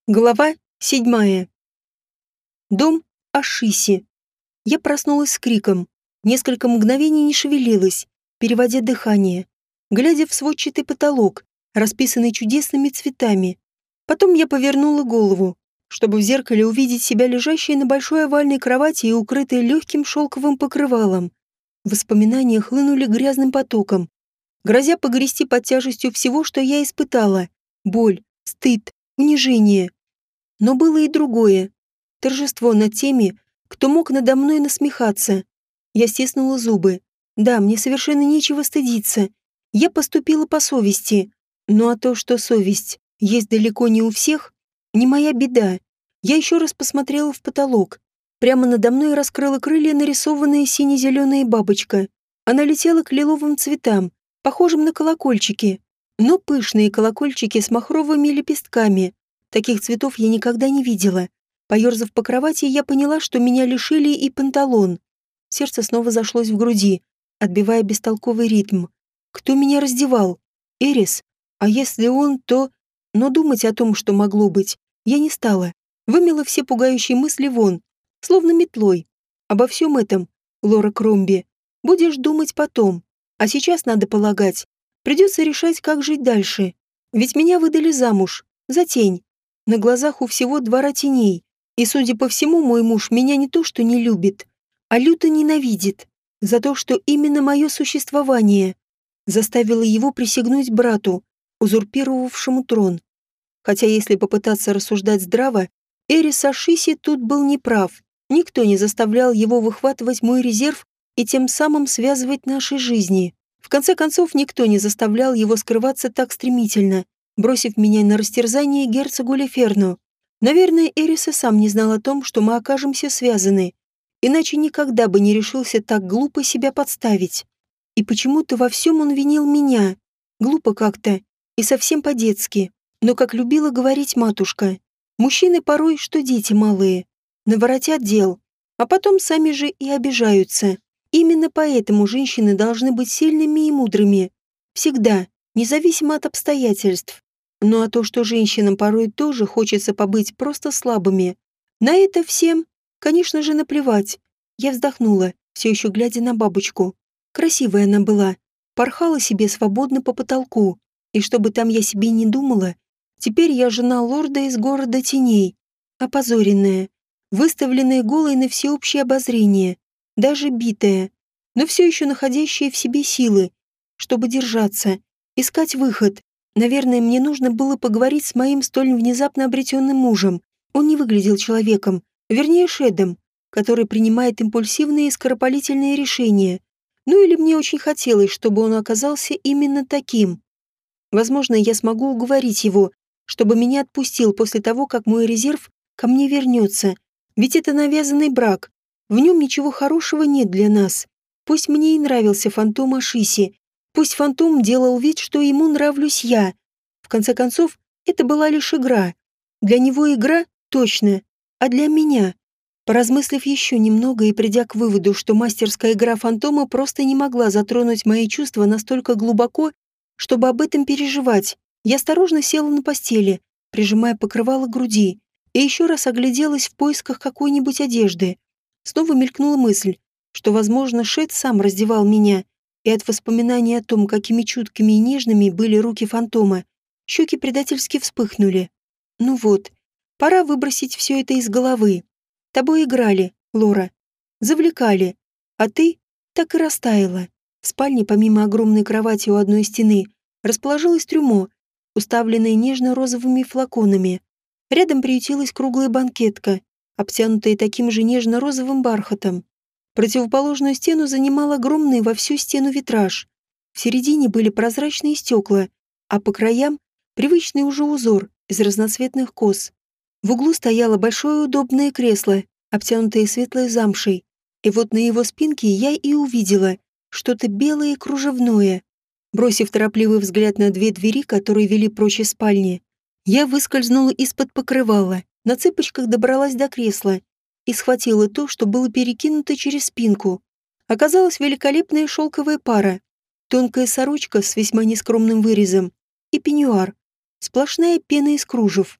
Глава 7. Дом Ашиси. Я проснулась с криком. Несколько мгновений не шевелилась, переводя дыхание, глядя в сводчатый потолок, расписанный чудесными цветами. Потом я повернула голову, чтобы в зеркале увидеть себя лежащей на большой овальной кровати и укрытой легким шелковым покрывалом. Воспоминания хлынули грязным потоком, грозя погрести под тяжестью всего, что я испытала. Боль, стыд, унижение. Но было и другое. Торжество над теми, кто мог надо мной насмехаться. Я стиснула зубы. Да, мне совершенно нечего стыдиться. Я поступила по совести. Ну а то, что совесть есть далеко не у всех, не моя беда. Я еще раз посмотрела в потолок. Прямо надо мной раскрыла крылья нарисованная сине-зеленая бабочка. Она летела к лиловым цветам, похожим на колокольчики. Но пышные колокольчики с махровыми лепестками. Таких цветов я никогда не видела. Поёрзав по кровати, я поняла, что меня лишили и панталон. Сердце снова зашлось в груди, отбивая бестолковый ритм. Кто меня раздевал? Эрис? А если он, то... Но думать о том, что могло быть, я не стала. Вымела все пугающие мысли вон, словно метлой. Обо всем этом, Лора Кромби, будешь думать потом. А сейчас, надо полагать, придется решать, как жить дальше. Ведь меня выдали замуж, за тень. На глазах у всего двора теней. И, судя по всему, мой муж меня не то что не любит, а люто ненавидит за то, что именно мое существование заставило его присягнуть брату, узурпировавшему трон. Хотя, если попытаться рассуждать здраво, Эрис Ашиси тут был неправ. Никто не заставлял его выхватывать мой резерв и тем самым связывать наши жизни. В конце концов, никто не заставлял его скрываться так стремительно, бросив меня на растерзание герцогу Леферну. Наверное, Эрис и сам не знал о том, что мы окажемся связаны, иначе никогда бы не решился так глупо себя подставить. И почему-то во всем он винил меня. Глупо как-то и совсем по-детски. Но, как любила говорить матушка, мужчины порой, что дети малые, наворотят дел, а потом сами же и обижаются. Именно поэтому женщины должны быть сильными и мудрыми. Всегда, независимо от обстоятельств. Ну а то, что женщинам порой тоже хочется побыть просто слабыми, на это всем, конечно же, наплевать. Я вздохнула, все еще глядя на бабочку. Красивая она была, порхала себе свободно по потолку. И чтобы там я себе не думала, теперь я жена лорда из города теней, опозоренная, выставленная голой на всеобщее обозрение, даже битая, но все еще находящая в себе силы, чтобы держаться, искать выход. Наверное, мне нужно было поговорить с моим столь внезапно обретенным мужем. Он не выглядел человеком, вернее, шедом, который принимает импульсивные и скоропалительные решения. Ну или мне очень хотелось, чтобы он оказался именно таким. Возможно, я смогу уговорить его, чтобы меня отпустил после того, как мой резерв ко мне вернется. Ведь это навязанный брак. В нем ничего хорошего нет для нас. Пусть мне и нравился фантом Ашиси, пусть фантом делал вид, что ему нравлюсь я. В конце концов, это была лишь игра. Для него игра, точно, а для меня. Поразмыслив еще немного и придя к выводу, что мастерская игра фантома просто не могла затронуть мои чувства настолько глубоко, чтобы об этом переживать, я осторожно села на постели, прижимая покрывало к груди, и еще раз огляделась в поисках какой-нибудь одежды. Снова мелькнула мысль, что, возможно, Шет сам раздевал меня, и от воспоминаний о том, какими чуткими и нежными были руки фантома, щеки предательски вспыхнули. Ну вот, пора выбросить все это из головы. Тобой играли, Лора, завлекали, а ты так и растаяла. В спальне, помимо огромной кровати у одной стены, расположилось трюмо, уставленное нежно-розовыми флаконами. Рядом приютилась круглая банкетка, обтянутая таким же нежно-розовым бархатом. Противоположную стену занимал огромный во всю стену витраж. В середине были прозрачные стекла, а по краям привычный уже узор из разноцветных коз. В углу стояло большое удобное кресло, обтянутое светлой замшей, и вот на его спинке я и увидела что-то белое и кружевное. Бросив торопливый взгляд на две двери, которые вели прочь из спальни, я выскользнула из-под покрывала, на цыпочках добралась до кресла и схватила то, что было перекинуто через спинку. Оказалась великолепная шелковая пара, тонкая сорочка с весьма нескромным вырезом и пеньюар, сплошная пена из кружев.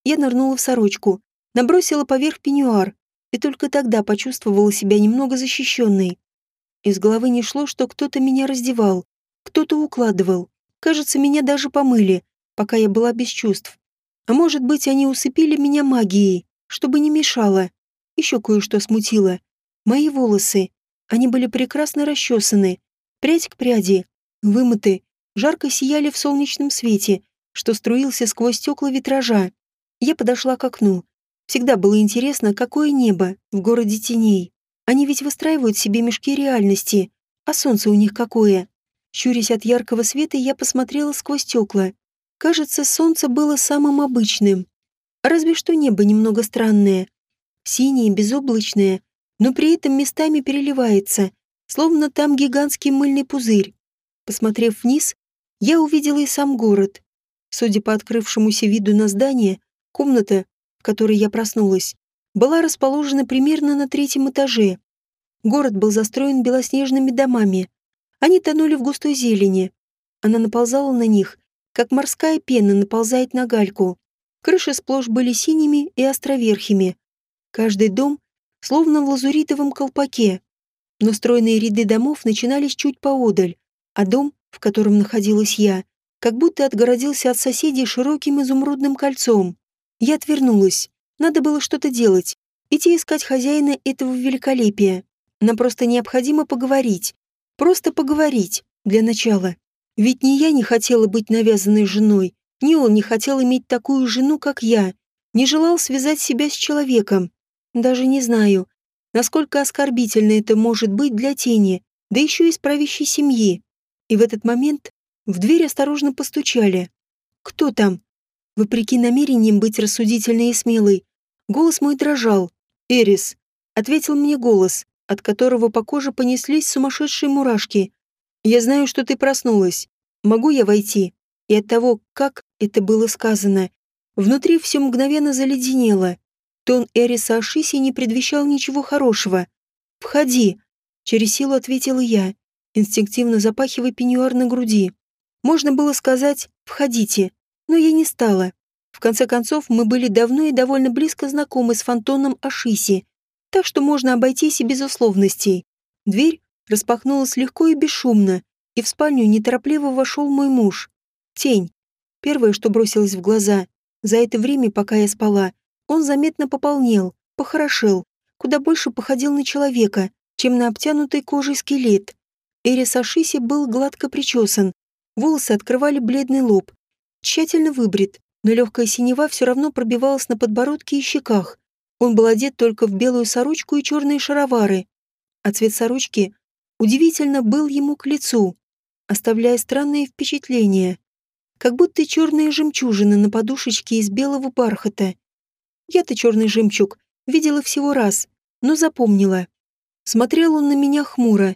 Я нырнула в сорочку, набросила поверх пеньюар и только тогда почувствовала себя немного защищенной. Из головы не шло, что кто-то меня раздевал, кто-то укладывал. Кажется, меня даже помыли, пока я была без чувств. А может быть, они усыпили меня магией, чтобы не мешало. Еще кое-что смутило. Мои волосы. Они были прекрасно расчесаны, прядь к пряди, вымыты, жарко сияли в солнечном свете, что струился сквозь стекла витража. Я подошла к окну. Всегда было интересно, какое небо в городе теней. Они ведь выстраивают себе мешки реальности, а солнце у них какое. Щурясь от яркого света, я посмотрела сквозь стекла. Кажется, солнце было самым обычным. Разве что небо немного странное. Синее, безоблачное, но при этом местами переливается, словно там гигантский мыльный пузырь. Посмотрев вниз, я увидела и сам город. Судя по открывшемуся виду на здание, комната, в которой я проснулась, была расположена примерно на 3-м этаже. Город был застроен белоснежными домами. Они тонули в густой зелени. Она наползала на них, как морская пена наползает на гальку. Крыши сплошь были синими и островерхими. Каждый дом словно в лазуритовом колпаке. Но стройные ряды домов начинались чуть поодаль, а дом, в котором находилась я, как будто отгородился от соседей широким изумрудным кольцом. Я отвернулась. Надо было что-то делать. Идти искать хозяина этого великолепия. Нам просто необходимо поговорить. Просто поговорить, для начала. Ведь ни я не хотела быть навязанной женой, ни он не хотел иметь такую жену, как я. Не желал связать себя с человеком. Даже не знаю, насколько оскорбительно это может быть для тени, да еще из правящей семьи. И в этот момент в дверь осторожно постучали. «Кто там?» Вопреки намерениям быть рассудительной и смелой, голос мой дрожал. «Эрис», — ответил мне голос, от которого по коже понеслись сумасшедшие мурашки. «Я знаю, что ты проснулась. Могу я войти?» И от того, как это было сказано, внутри все мгновенно заледенело. Тон Эриса Ашиси не предвещал ничего хорошего. «Входи», — через силу ответила я, инстинктивно запахивая пеньюар на груди. Можно было сказать «входите», но я не стала. В конце концов, мы были давно и довольно близко знакомы с фантоном Ашиси, так что можно обойтись и без условностей. Дверь распахнулась легко и бесшумно, и в спальню неторопливо вошел мой муж. Тень. Первое, что бросилось в глаза. За это время, пока я спала, он заметно пополнел, похорошел, куда больше походил на человека, чем на обтянутый кожей скелет. Эрис Ашиси был гладко причесан, волосы открывали бледный лоб, тщательно выбрит, но легкая синева все равно пробивалась на подбородке и щеках. Он был одет только в белую сорочку и черные шаровары, а цвет сорочки удивительно был ему к лицу, оставляя странное впечатление, как будто черные жемчужины на подушечке из белого бархата. Я-то черный жемчуг видела всего раз, но запомнила. Смотрел он на меня хмуро.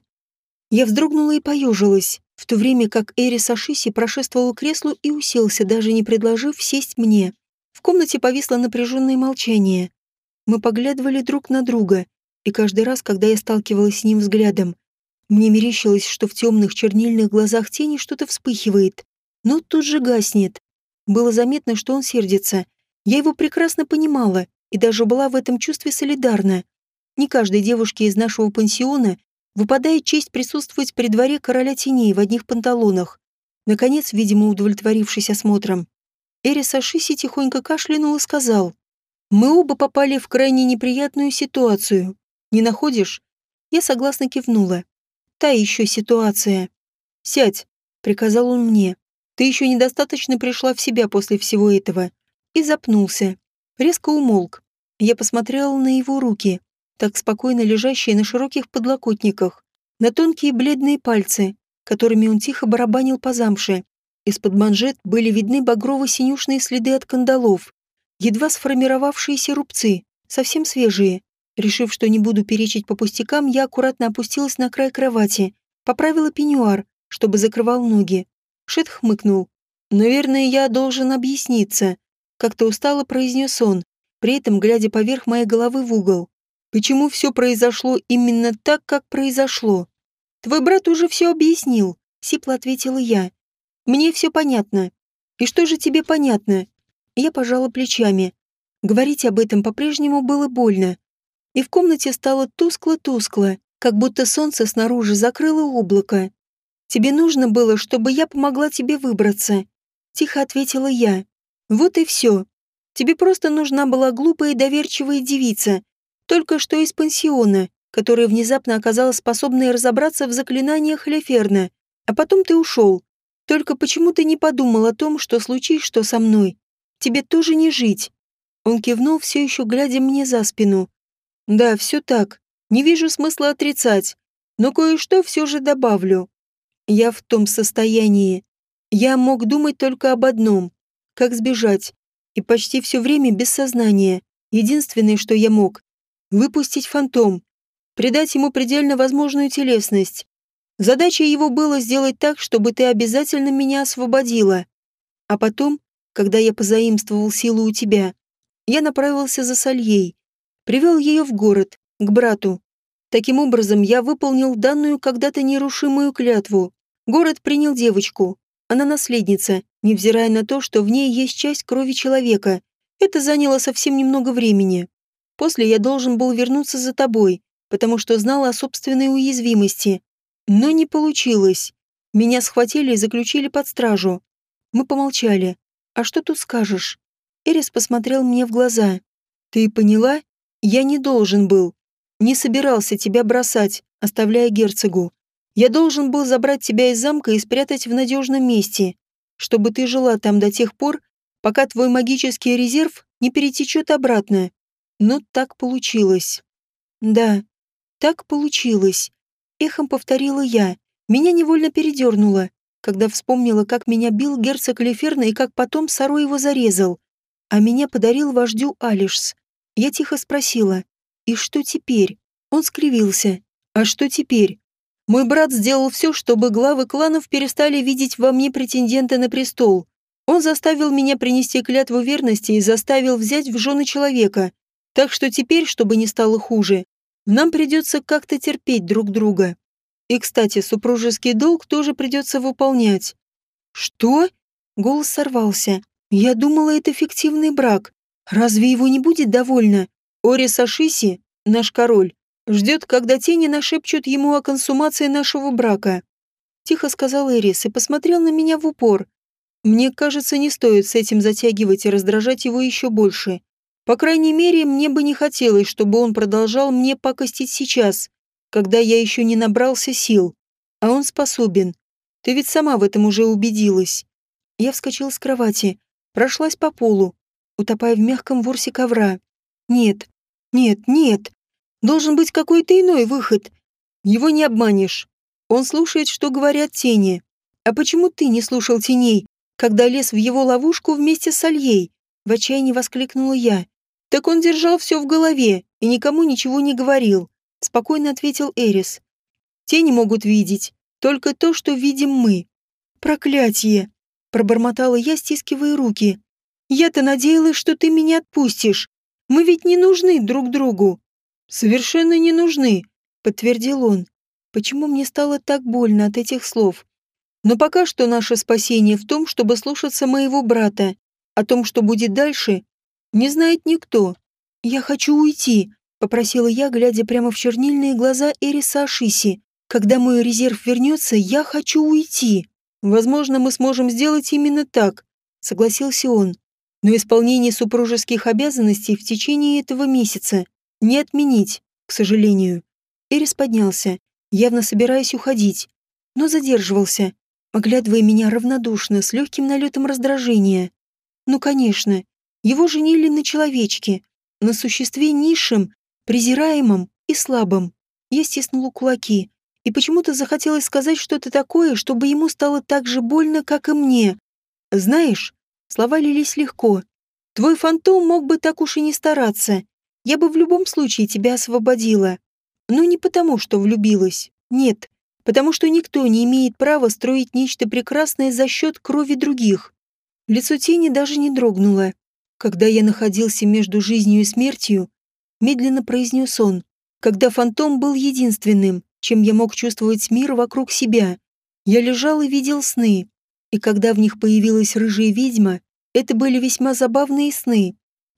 Я вздрогнула и поежилась, в то время как Эрис Ашиси прошествовал к креслу и уселся, даже не предложив сесть мне. В комнате повисло напряженное молчание. Мы поглядывали друг на друга, и каждый раз, когда я сталкивалась с ним взглядом, мне мерещилось, что в темных чернильных глазах тени что-то вспыхивает, но тут же гаснет. Было заметно, что он сердится. Я его прекрасно понимала и даже была в этом чувстве солидарна. Не каждой девушке из нашего пансиона выпадает честь присутствовать при дворе короля теней в одних панталонах. Наконец, видимо, удовлетворившись осмотром, Эрис Ашиси тихонько кашлянул и сказал: «Мы оба попали в крайне неприятную ситуацию. Не находишь?» Я согласно кивнула. «Та еще ситуация». «Сядь», — приказал он мне. «Ты еще недостаточно пришла в себя после всего этого». И запнулся. Резко умолк. Я посмотрела на его руки, так спокойно лежащие на широких подлокотниках, на тонкие бледные пальцы, которыми он тихо барабанил по замше. Из-под манжет были видны багрово-синюшные следы от кандалов, едва сформировавшиеся рубцы, совсем свежие. Решив, что не буду перечить по пустякам, я аккуратно опустилась на край кровати, поправила пеньюар, чтобы закрывал ноги. Шет хмыкнул. «Наверное, я должен объясниться», — как-то устало произнес он, при этом глядя поверх моей головы в угол. «Почему все произошло именно так, как произошло?» «Твой брат уже все объяснил», — сипло ответила я. «Мне все понятно». «И что же тебе понятно?» Я пожала плечами. Говорить об этом по-прежнему было больно. И в комнате стало тускло-тускло, как будто солнце снаружи закрыло облако. «Тебе нужно было, чтобы я помогла тебе выбраться», — тихо ответила я. «Вот и все. Тебе просто нужна была глупая и доверчивая девица, только что из пансиона, которая внезапно оказалась способной разобраться в заклинаниях Леферна. А потом ты ушел. Только почему ты не подумал о том, что случись что со мной? Тебе тоже не жить». Он кивнул, все еще глядя мне за спину. «Да, все так. Не вижу смысла отрицать. Но кое-что все же добавлю. Я в том состоянии. Я мог думать только об одном. Как сбежать. И почти все время без сознания. Единственное, что я мог. Выпустить фантом. Придать ему предельно возможную телесность. Задача его было сделать так, чтобы ты обязательно меня освободила. А потом, когда я позаимствовал силу у тебя, я направился за Сальей. Привел ее в город, к брату. Таким образом, я выполнил данную когда-то нерушимую клятву. Город принял девочку. Она наследница, невзирая на то, что в ней есть часть крови человека. Это заняло совсем немного времени. После я должен был вернуться за тобой, потому что знал о собственной уязвимости. Но не получилось. Меня схватили и заключили под стражу. Мы помолчали. «А что тут скажешь?» Эрис посмотрел мне в глаза. «Ты поняла? Я не должен был. Не собирался тебя бросать, оставляя герцогу. Я должен был забрать тебя из замка и спрятать в надежном месте, чтобы ты жила там до тех пор, пока твой магический резерв не перетечет обратно. Но так получилось». «Да, так получилось», — эхом повторила я. Меня невольно передернуло, когда вспомнила, как меня бил герцог Леферна и как потом Саро его зарезал, а меня подарил вождю Алишс. Я тихо спросила: «И что теперь?» Он скривился. «А что теперь? Мой брат сделал все, чтобы главы кланов перестали видеть во мне претендента на престол. Он заставил меня принести клятву верности и заставил взять в жены человека. Так что теперь, чтобы не стало хуже, нам придется как-то терпеть друг друга. И, кстати, супружеский долг тоже придется выполнять». «Что?» Голос сорвался. «Я думала, это фиктивный брак. Разве его не будет довольно? Орис Ашиси, наш король, ждет, когда тени нашепчут ему о консумации нашего брака», — тихо сказал Эрис и посмотрел на меня в упор. «Мне кажется, не стоит с этим затягивать и раздражать его еще больше. По крайней мере, мне бы не хотелось, чтобы он продолжал мне пакостить сейчас, когда я еще не набрался сил. А он способен. Ты ведь сама в этом уже убедилась». Я вскочила с кровати, прошлась по полу, утопая в мягком ворсе ковра. «Нет, нет, нет. Должен быть какой-то иной выход. Его не обманешь. Он слушает, что говорят тени. А почему ты не слушал теней, когда лез в его ловушку вместе с Альей?» В отчаянии воскликнула я. «Так он держал все в голове и никому ничего не говорил», — спокойно ответил Эрис. «Тени могут видеть только то, что видим мы». «Проклятие!» — пробормотала я, стискивая руки. «Я-то надеялась, что ты меня отпустишь. Мы ведь не нужны друг другу». «Совершенно не нужны», — подтвердил он. Почему мне стало так больно от этих слов? Но пока что наше спасение в том, чтобы слушаться моего брата. О том, что будет дальше, не знает никто. «Я хочу уйти», — попросила я, глядя прямо в чернильные глаза Эриса Ашиси. «Когда мой резерв вернется, я хочу уйти». «Возможно, мы сможем сделать именно так», — согласился он. «Но исполнение супружеских обязанностей в течение этого месяца не отменить, к сожалению». Эрис поднялся, явно собираясь уходить, но задерживался, оглядывая меня равнодушно, с легким налетом раздражения. Ну, конечно, его женили на человечке, на существе низшем, презираемом и слабом. Я стиснула кулаки, и почему-то захотелось сказать что-то такое, чтобы ему стало так же больно, как и мне. «Знаешь», слова лились легко, «твой фантом мог бы так уж и не стараться. Я бы в любом случае тебя освободила. Но не потому, что влюбилась. Нет, потому что никто не имеет права строить нечто прекрасное за счет крови других». Лицо тени даже не дрогнуло. «Когда я находился между жизнью и смертью», медленно произнес он, «когда фантом был единственным, чем я мог чувствовать мир вокруг себя. Я лежал и видел сны, и когда в них появилась рыжая ведьма, это были весьма забавные сны.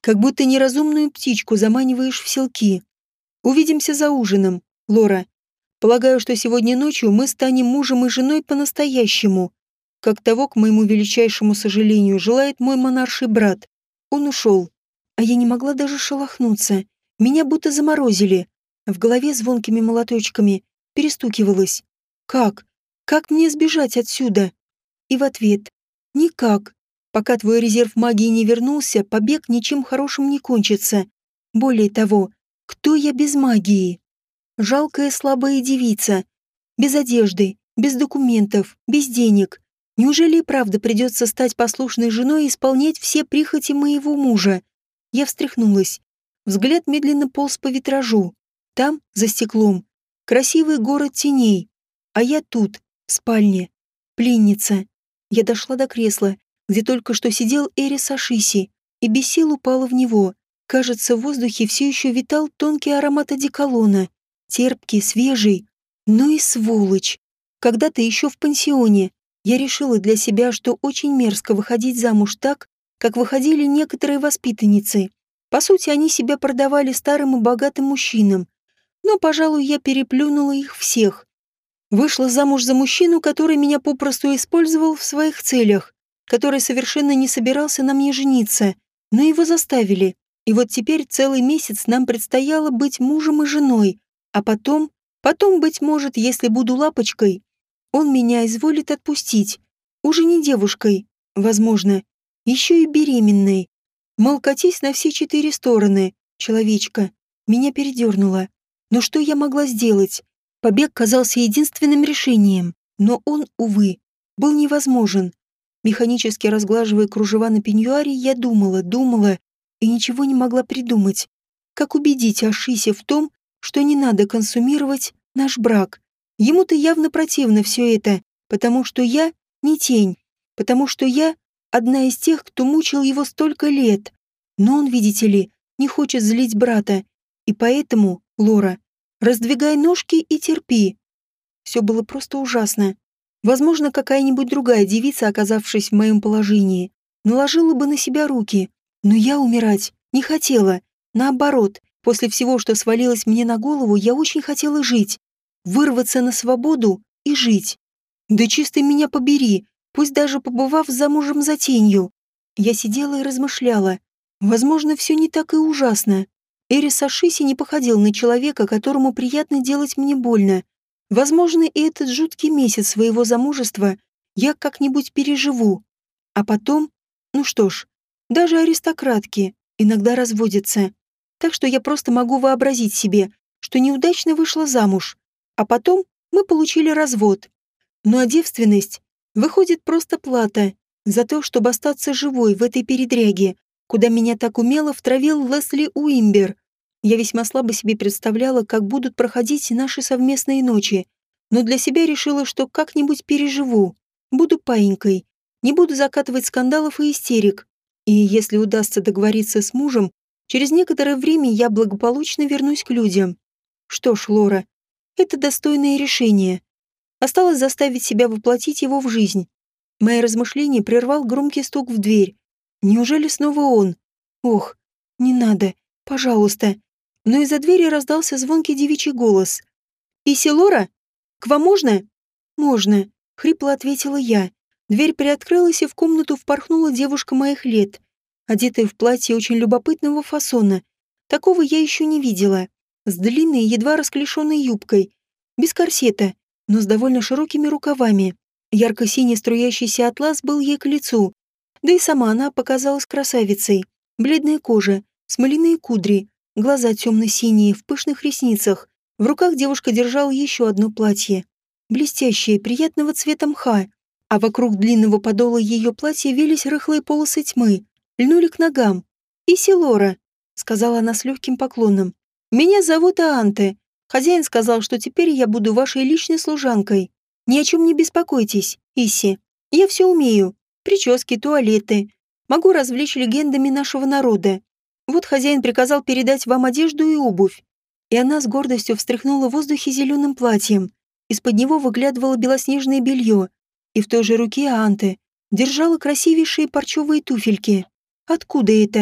Как будто неразумную птичку заманиваешь в селки. Увидимся за ужином, Лора. Полагаю, что сегодня ночью мы станем мужем и женой по-настоящему, как того, к моему величайшему сожалению, желает мой монарший брат. Он ушел, а я не могла даже шелохнуться. Меня будто заморозили. В голове звонкими молоточками перестукивалось. Как? Как мне сбежать отсюда? И в ответ. Никак. Пока твой резерв магии не вернулся, побег ничем хорошим не кончится. Более того, кто я без магии? Жалкая слабая девица. Без одежды, без документов, без денег. Неужели и правда придется стать послушной женой и исполнять все прихоти моего мужа? Я встряхнулась. Взгляд медленно полз по витражу. Там, за стеклом, красивый город теней. А я тут, в спальне. Пленница. Я дошла до кресла, где только что сидел Эрис Ашиси, и без сил упала в него. Кажется, в воздухе все еще витал тонкий аромат одеколона. Терпкий, свежий. Ну и сволочь. Когда-то еще в пансионе я решила для себя, что очень мерзко выходить замуж так, как выходили некоторые воспитанницы. По сути, они себя продавали старым и богатым мужчинам. Но, пожалуй, я переплюнула их всех. Вышла замуж за мужчину, который меня попросту использовал в своих целях, который совершенно не собирался на мне жениться, но его заставили. И вот теперь целый месяц нам предстояло быть мужем и женой, а потом, быть может, если буду лапочкой, он меня изволит отпустить. Уже не девушкой, возможно, еще и беременной. Мол, катись на все 4 стороны, человечка. Меня передернуло. Но что я могла сделать? Побег казался единственным решением, но он, увы, был невозможен. Механически разглаживая кружева на пеньюаре, я думала и ничего не могла придумать. Как убедить Ашиси в том, что не надо консумировать наш брак? Ему-то явно противно все это, потому что я не тень, потому что я одна из тех, кто мучил его столько лет. Но он, видите ли, не хочет злить брата, и поэтому, Лора, раздвигай ножки и терпи. Все было просто ужасно. Возможно, какая-нибудь другая девица, оказавшись в моем положении, наложила бы на себя руки, но я умирать не хотела. Наоборот, после всего, что свалилось мне на голову, я очень хотела жить, вырваться на свободу и жить. Да чисто меня побери, пусть даже побывав замужем за тенью. Я сидела и размышляла. Возможно, все не так и ужасно. Эрис Ашиси не походил на человека, которому приятно делать мне больно. Возможно, и этот жуткий месяц своего замужества я как-нибудь переживу. А потом, ну что ж, даже аристократки иногда разводятся. Так что я просто могу вообразить себе, что неудачно вышла замуж, а потом мы получили развод. Ну а девственность выходит просто плата за то, чтобы остаться живой в этой передряге, куда меня так умело втравил Лесли Уимбер. Я весьма слабо себе представляла, как будут проходить наши совместные ночи, но для себя решила, что как-нибудь переживу. Буду паинькой, не буду закатывать скандалов и истерик. И если удастся договориться с мужем, через некоторое время я благополучно вернусь к людям. Что ж, Лора, это достойное решение. Осталось заставить себя воплотить его в жизнь. Мои размышления прервал громкий стук в дверь. Неужели снова он? Ох, не надо, пожалуйста. Но из-за двери раздался звонкий девичий голос. «Иси, Лора? К вам можно?» «Можно», — хрипло ответила я. Дверь приоткрылась, и в комнату впорхнула девушка моих лет, одетая в платье очень любопытного фасона. Такого я еще не видела. С длинной, едва расклешенной юбкой. Без корсета, но с довольно широкими рукавами. Ярко-синий струящийся атлас был ей к лицу. Да и сама она показалась красавицей. Бледная кожа, смоляные кудри, глаза темно-синие, в пышных ресницах. В руках девушка держала еще одно платье. Блестящее, приятного цвета мха. А вокруг длинного подола ее платья вились рыхлые полосы тьмы. Льнули к ногам. «Иси, Лора», — сказала она с легким поклоном. «Меня зовут Аанте. Хозяин сказал, что теперь я буду вашей личной служанкой. Ни о чем не беспокойтесь, Иси. Я все умею. Прически, туалеты. Могу развлечь легендами нашего народа. Вот хозяин приказал передать вам одежду и обувь». И она с гордостью встряхнула в воздухе зеленым платьем. Из-под него выглядывало белоснежное белье. И в той же руке Аанте держала красивейшие парчевые туфельки. Откуда это?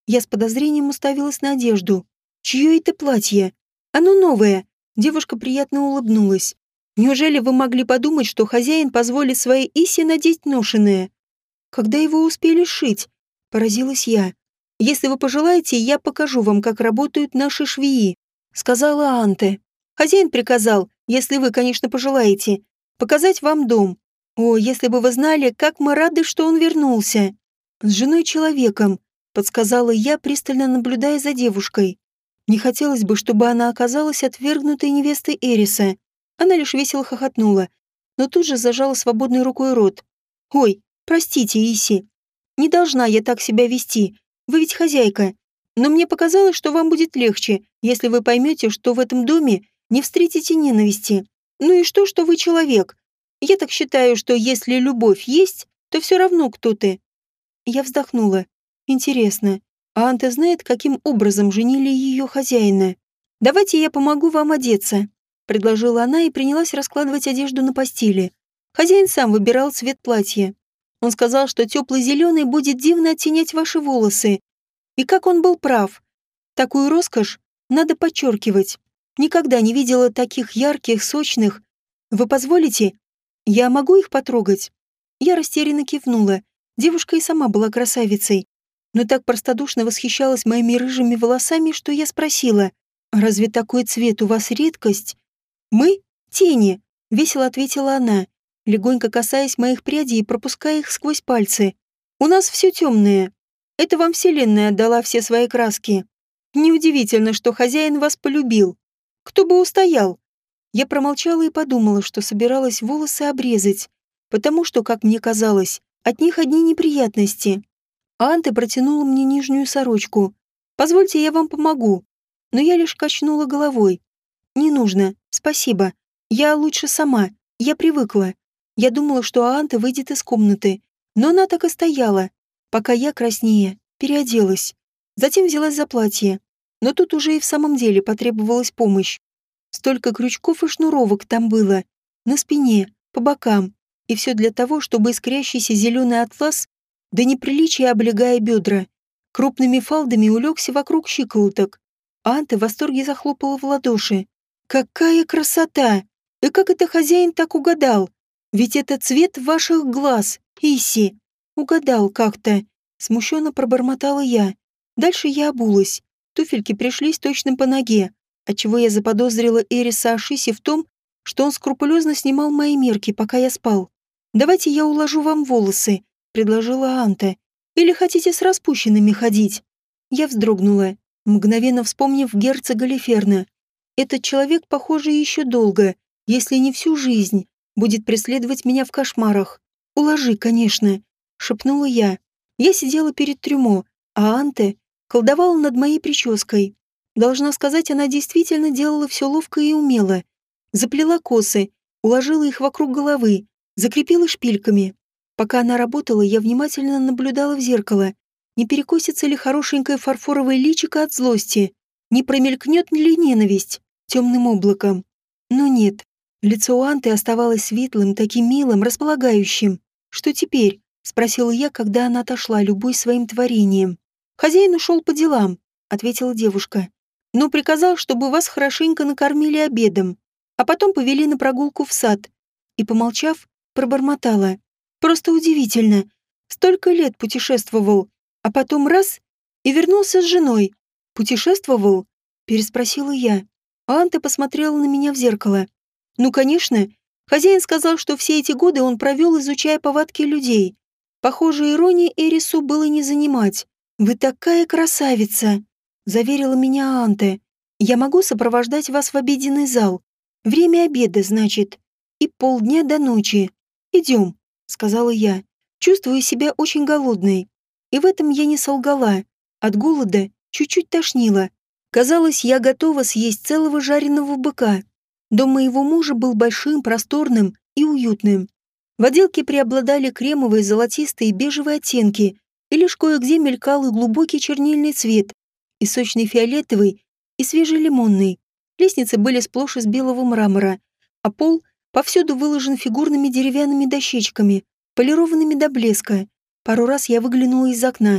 Я с подозрением уставилась на одежду. Чье это платье? Оно новое. Девушка приятно улыбнулась. Неужели вы могли подумать, что хозяин позволит своей Исе надеть ношеное? Когда его успели сшить? Поразилась я. Если вы пожелаете, я покажу вам, как работают наши швеи, сказала Анте. Хозяин приказал, если вы, конечно, пожелаете, показать вам дом. О, если бы вы знали, как мы рады, что он вернулся. С женой-человеком, подсказала я, пристально наблюдая за девушкой. Не хотелось бы, чтобы она оказалась отвергнутой невестой Эриса. Она лишь весело хохотнула, но тут же зажала свободной рукой рот. «Ой, простите, Иси, не должна я так себя вести, вы ведь хозяйка. Но мне показалось, что вам будет легче, если вы поймете, что в этом доме не встретите ненависти. Ну и что вы человек? Я так считаю, что если любовь есть, то все равно кто ты». Я вздохнула. Интересно, а Анта знает, каким образом женили ее хозяина? «Давайте я помогу вам одеться», — предложила она и принялась раскладывать одежду на постели. Хозяин сам выбирал цвет платья. Он сказал, что теплый зеленый будет дивно оттенять ваши волосы. И как он был прав. Такую роскошь надо подчеркивать. Никогда не видела таких ярких, сочных. Вы позволите? Я могу их потрогать?» Я растерянно кивнула. Девушка и сама была красавицей, но так простодушно восхищалась моими рыжими волосами, что я спросила: «Разве такой цвет у вас редкость?» «Мы — тени», — весело ответила она, легонько касаясь моих прядей и пропуская их сквозь пальцы. «У нас все темное. Это вам Вселенная отдала все свои краски. Неудивительно, что хозяин вас полюбил. Кто бы устоял?» Я промолчала и подумала, что собиралась волосы обрезать, потому что, как мне казалось, от них одни неприятности. А Анте протянула мне нижнюю сорочку. «Позвольте, я вам помогу». Но я лишь качнула головой. «Не нужно, спасибо. Я лучше сама. Я привыкла». Я думала, что Аанта выйдет из комнаты, но она так и стояла, пока я, краснее, переоделась. Затем взялась за платье. Но тут уже и в самом деле потребовалась помощь. Столько крючков и шнуровок там было. На спине, по бокам. И все для того, чтобы искрящийся зеленый атлас до неприличия облегая бедра, крупными фалдами улегся вокруг щиколоток. Анта в восторге захлопала в ладоши. «Какая красота! И как это хозяин так угадал? Ведь это цвет ваших глаз, Иси!» «Угадал как-то», — смущенно пробормотала я. Дальше я обулась. Туфельки пришлись точно по ноге, отчего я заподозрила Эриса Ашиси в том, что он скрупулезно снимал мои мерки, пока я спал. «Давайте я уложу вам волосы», — предложила Анта. «Или хотите с распущенными ходить?» Я вздрогнула, мгновенно вспомнив герцога Леферна. Этот человек, похоже, еще долго, если не всю жизнь, будет преследовать меня в кошмарах. «Уложи, конечно», — шепнула я. Я сидела перед трюмо, а Анте колдовала над моей прической. Должна сказать, она действительно делала все ловко и умело. Заплела косы, уложила их вокруг головы, закрепила шпильками. Пока она работала, я внимательно наблюдала в зеркало. Не перекосится ли хорошенькое фарфоровое личико от злости? Не промелькнет ли ненависть темным облаком? Но нет. Лицо у Анты оставалось светлым, таким милым, располагающим. «Что теперь?» — спросила я, когда она отошла, любуясь своим творением. «Хозяин ушел по делам», — ответила девушка. «Но приказал, чтобы вас хорошенько накормили обедом, а потом повели на прогулку в сад». И, помолчав, пробормотала. «Просто удивительно. Столько лет путешествовал, а потом раз — и вернулся с женой. Путешествовал?» — переспросила я. А Анта посмотрела на меня в зеркало. «Ну, конечно. Хозяин сказал, что все эти годы он провел, изучая повадки людей. Похоже, иронии Эрису было не занимать. Вы такая красавица!» — заверила меня Анте. «Я могу сопровождать вас в обеденный зал. Время обеда, значит. И полдня до ночи. Идем», — сказала я. Чувствую себя очень голодной. И в этом я не солгала. От голода чуть-чуть тошнило. Казалось, я готова съесть целого жареного быка. Дом моего мужа был большим, просторным и уютным. В отделке преобладали кремовые, золотистые и бежевые оттенки, и лишь кое-где мелькал и глубокий чернильный цвет, и сочный фиолетовый, и свежий лимонный. Лестницы были сплошь из белого мрамора, а пол повсюду выложен фигурными деревянными дощечками, полированными до блеска. Пару раз я выглянула из окна.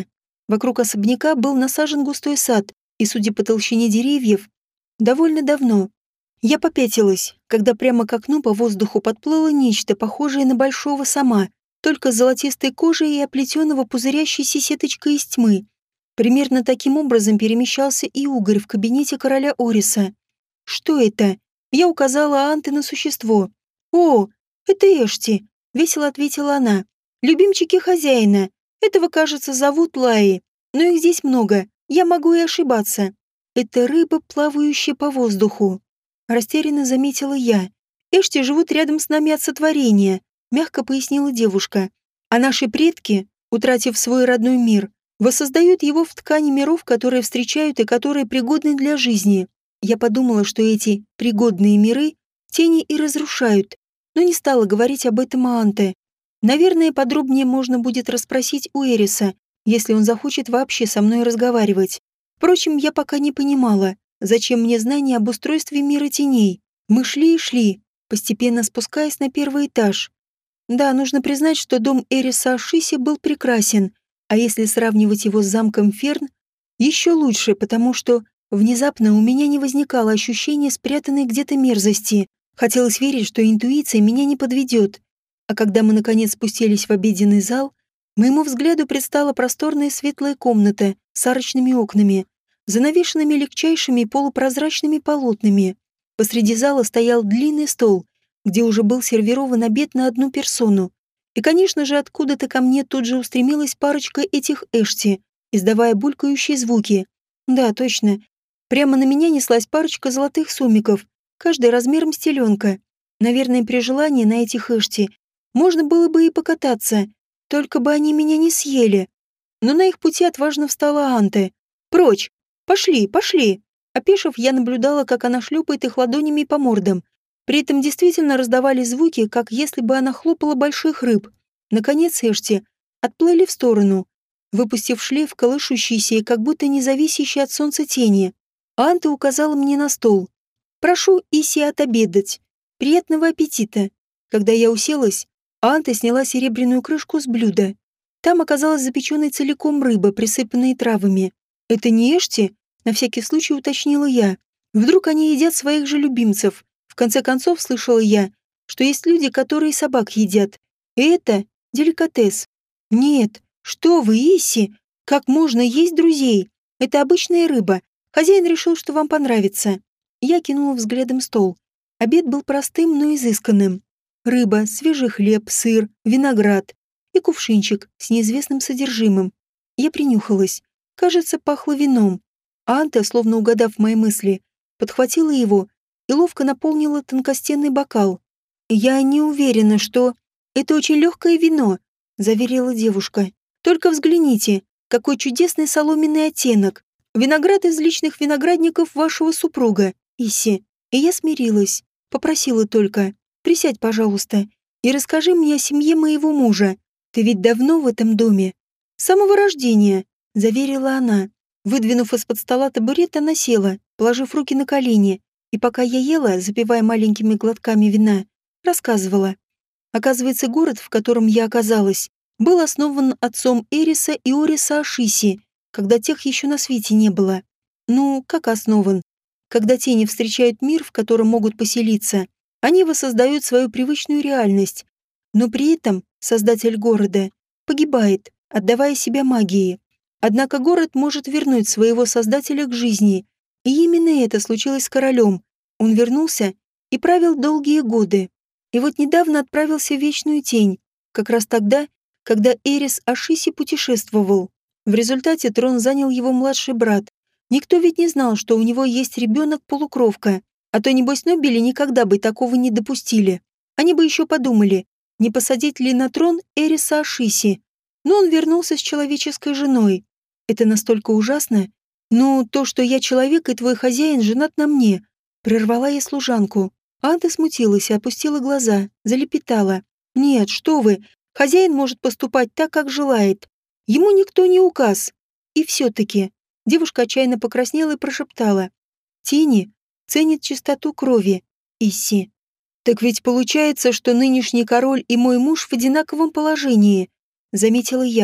Вокруг особняка был насажен густой сад, и, судя по толщине деревьев, довольно давно. Я попятилась, когда прямо к окну по воздуху подплыло нечто, похожее на большого сома, только с золотистой кожей и оплетенного пузырящейся сеточкой из тьмы. Примерно таким образом перемещался и угорь в кабинете короля Ориса. «Что это?» Я указала Анте на существо. «О, это Эшти», — весело ответила она. «Любимчики хозяина. Этого, кажется, зовут Лаи. Но их здесь много. Я могу и ошибаться. Это рыба, плавающая по воздуху». Растерянно заметила я. «Эшти живут рядом с нами от сотворения», — мягко пояснила девушка. «А наши предки, утратив свой родной мир, воссоздают его в ткани миров, которые встречают и которые пригодны для жизни. Я подумала, что эти пригодные миры тени и разрушают, но не стала говорить об этом Анте. Наверное, подробнее можно будет расспросить у Эриса, если он захочет вообще со мной разговаривать. Впрочем, я пока не понимала, зачем мне знание об устройстве мира теней. Мы шли и шли, постепенно спускаясь на первый этаж. Да, нужно признать, что дом Эриса Ашиси был прекрасен, а если сравнивать его с замком Ферн, еще лучше, потому что внезапно у меня не возникало ощущения спрятанной где-то мерзости. Хотелось верить, что интуиция меня не подведет. А когда мы наконец спустились в обеденный зал, моему взгляду предстала просторная светлая комната с арочными окнами, занавешенными легчайшими полупрозрачными полотнами. Посреди зала стоял длинный стол, где уже был сервирован обед на одну персону. И, конечно же, откуда-то ко мне тут же устремилась парочка этих Эшти, издавая булькающие звуки. Да, точно. Прямо на меня неслась парочка золотых сомиков, каждый размером с теленка. Наверное, при желании на этих Эшти можно было бы и покататься, только бы они меня не съели. Но на их пути отважно встала Анте. «Прочь! Пошли, пошли!» Опешив, я наблюдала, как она шлепает их ладонями по мордам. При этом действительно раздавались звуки, как если бы она хлопала больших рыб. Наконец Эшти отплыли в сторону, выпустив шлейф колышущийся и как будто не зависящий от солнца тени. Анта указала мне на стол. «Прошу Иси отобедать. Приятного аппетита!» Когда я уселась, Анта сняла серебряную крышку с блюда. Там оказалась запеченной целиком рыба, присыпанная травами. «Это не Эшти?» — на всякий случай уточнила я. «Вдруг они едят своих же любимцев?» В конце концов, слышала я, что есть люди, которые собак едят. И это деликатес. «Нет, что вы, Иси? Как можно есть друзей? Это обычная рыба. Хозяин решил, что вам понравится». Я кинула взглядом стол. Обед был простым, но изысканным. Рыба, свежий хлеб, сыр, виноград и кувшинчик с неизвестным содержимым. Я принюхалась. Кажется, пахло вином. А Анта, словно угадав мои мысли, подхватила его и ловко наполнила тонкостенный бокал. «Я не уверена, что... Это очень легкое вино», — заверила девушка. «Только взгляните, какой чудесный соломенный оттенок. Виноград из личных виноградников вашего супруга, Иси». И я смирилась. Попросила только: «Присядь, пожалуйста, и расскажи мне о семье моего мужа. Ты ведь давно в этом доме?» «С самого рождения», — заверила она. Выдвинув из-под стола табурет, она села, положив руки на колени, и пока я ела, запивая маленькими глотками вина, рассказывала. Оказывается, город, в котором я оказалась, был основан отцом Эриса и Ориса Ашиси, когда тех еще на свете не было. Ну, как основан? Когда тени встречают мир, в котором могут поселиться, они воссоздают свою привычную реальность. Но при этом создатель города погибает, отдавая себя магии. Однако город может вернуть своего создателя к жизни. И именно это случилось с королем. Он вернулся и правил долгие годы. И вот недавно отправился в Вечную Тень, как раз тогда, когда Эрис Ашиси путешествовал. В результате трон занял его младший брат. Никто ведь не знал, что у него есть ребенок-полукровка, а то, небось, Нобели никогда бы такого не допустили. Они бы еще подумали, не посадить ли на трон Эриса Ашиси. Но он вернулся с человеческой женой. Это настолько ужасно. Ну, то, что я человек и твой хозяин женат на мне. Прервала я служанку. Анта смутилась и опустила глаза, залепетала. «Нет, что вы, хозяин может поступать так, как желает. Ему никто не указ. И все-таки...» Девушка отчаянно покраснела и прошептала. «Тени ценят чистоту крови, Исси. Так ведь получается, что нынешний король и мой муж в одинаковом положении», заметила я.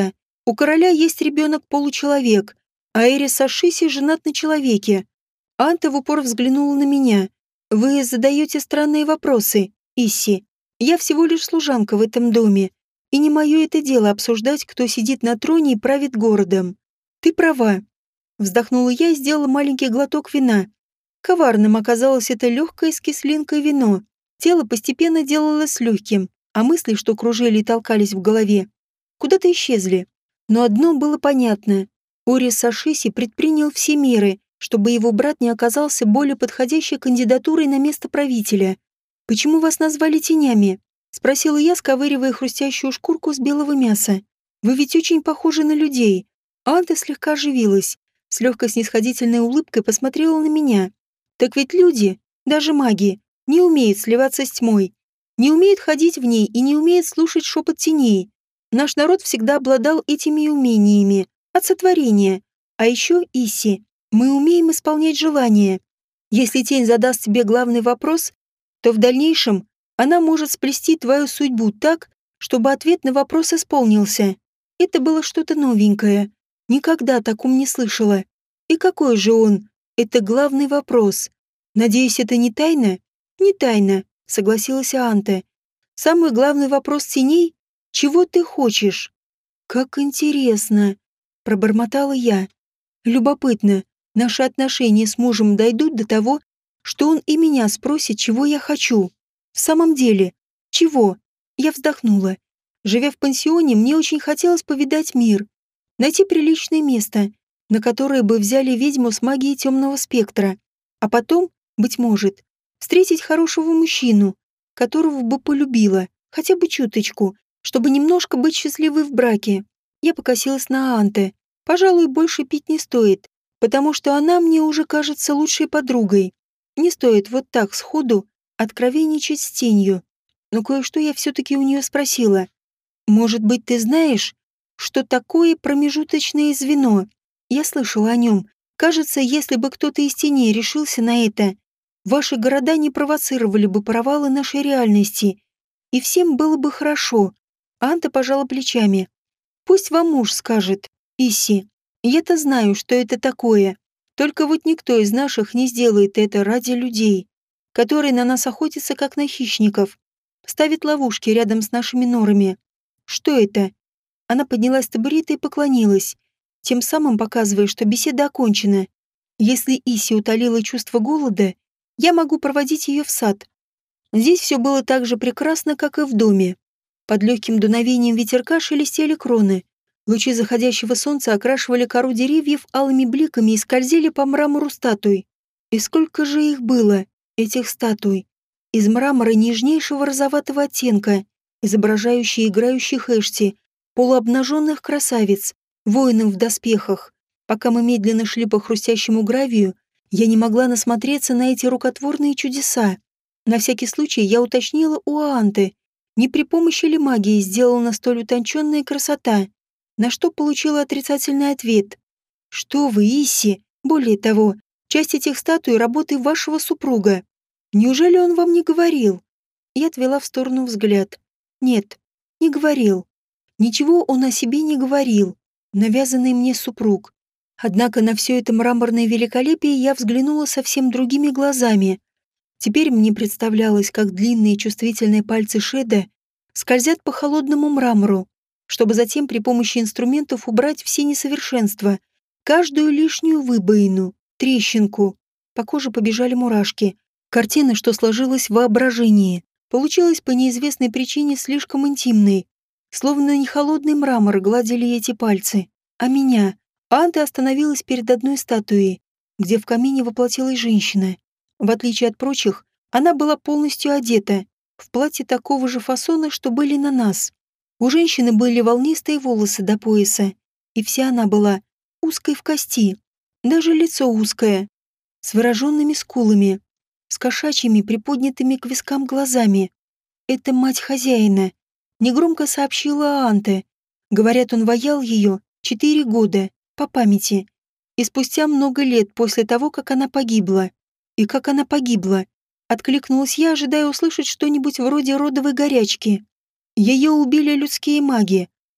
У короля есть ребенок-получеловек, а Эрис Ашиси женат на человеке. Анта в упор взглянула на меня. Вы задаете странные вопросы, Исси. Я всего лишь служанка в этом доме, и не мое это дело обсуждать, кто сидит на троне и правит городом. Ты права. Вздохнула я и сделала маленький глоток вина. Коварным оказалось это легкое с кислинкой вино. Тело постепенно делалось легким, а мысли, что кружили и толкались в голове, куда-то исчезли. Но одно было понятно. Орис Ашиси предпринял все меры, чтобы его брат не оказался более подходящей кандидатурой на место правителя. «Почему вас назвали тенями?» — спросила я, сковыривая хрустящую шкурку с белого мяса. «Вы ведь очень похожи на людей». Анта слегка оживилась, с легкой снисходительной улыбкой посмотрела на меня. «Так ведь люди, даже маги, не умеют сливаться с тьмой, не умеют ходить в ней и не умеют слушать шепот теней. Наш народ всегда обладал этими умениями от сотворения. А еще, Исси, мы умеем исполнять желания. Если тень задаст тебе главный вопрос, то в дальнейшем она может сплести твою судьбу так, чтобы ответ на вопрос исполнился. Это было что-то новенькое. Никогда таком не слышала. И какой же он? Это главный вопрос. Надеюсь, это не тайна? Не тайна, согласилась Анта. Самый главный вопрос теней — чего ты хочешь? Как интересно, пробормотала я. Любопытно, наши отношения с мужем дойдут до того, что он и меня спросит, чего я хочу. В самом деле, чего? Я вздохнула. Живя в пансионе, мне очень хотелось повидать мир, найти приличное место, на которое бы взяли ведьму с магией темного спектра, а потом, быть может, встретить хорошего мужчину, которого бы полюбила, хотя бы чуточку, чтобы немножко быть счастливой в браке. Я покосилась на Анте. Пожалуй, больше пить не стоит, потому что она мне уже кажется лучшей подругой. Не стоит вот так сходу откровенничать с тенью. Но кое-что я все-таки у нее спросила. «Может быть, ты знаешь, что такое промежуточное звено?» Я слышала о нем. Кажется, если бы кто-то из теней решился на это, ваши города не провоцировали бы провалы нашей реальности, и всем было бы хорошо. Анта пожала плечами. «Пусть вам муж скажет, Исси. Я-то знаю, что это такое. Только вот никто из наших не сделает это ради людей, которые на нас охотятся как на хищников, ставит ловушки рядом с нашими норами. Что это?» Она поднялась с табурета и поклонилась, тем самым показывая, что беседа окончена. Если Исси утолила чувство голода, я могу проводить ее в сад. Здесь все было так же прекрасно, как и в доме. Под легким дуновением ветерка шелестели кроны. Лучи заходящего солнца окрашивали кору деревьев алыми бликами и скользили по мрамору статуй. И сколько же их было, этих статуй? Из мрамора нежнейшего розоватого оттенка, изображающие играющих эшти, полуобнаженных красавиц, воинов в доспехах. Пока мы медленно шли по хрустящему гравию, я не могла насмотреться на эти рукотворные чудеса. На всякий случай я уточнила у Аанты, не при помощи ли магии сделана столь утонченная красота, на что получила отрицательный ответ. «Что вы, Исси? Более того, часть этих статуй — работы вашего супруга. Неужели он вам не говорил?» Я отвела в сторону взгляд. «Нет, не говорил. Ничего он о себе не говорил. Навязанный мне супруг. Однако на все это мраморное великолепие я взглянула совсем другими глазами. Теперь мне представлялось, как длинные чувствительные пальцы Шеда скользят по холодному мрамору, чтобы затем при помощи инструментов убрать все несовершенства, каждую лишнюю выбоину, трещинку. По коже побежали мурашки. Картина, что сложилась в воображении, получилась по неизвестной причине слишком интимной. Словно не холодный мрамор гладили эти пальцы, а меня. Анта остановилась перед одной статуей, где в камине воплотилась женщина. В отличие от прочих, она была полностью одета, в платье такого же фасона, что были на нас. У женщины были волнистые волосы до пояса, и вся она была узкой в кости, даже лицо узкое, с выраженными скулами, с кошачьими приподнятыми к вискам глазами. «Это мать хозяина», — негромко сообщила Анте. Говорят, он ваял ее 4 года, по памяти, и спустя много лет после того, как она погибла. И как она погибла? Откликнулась я, ожидая услышать что-нибудь вроде родовой горячки. Ее убили людские маги.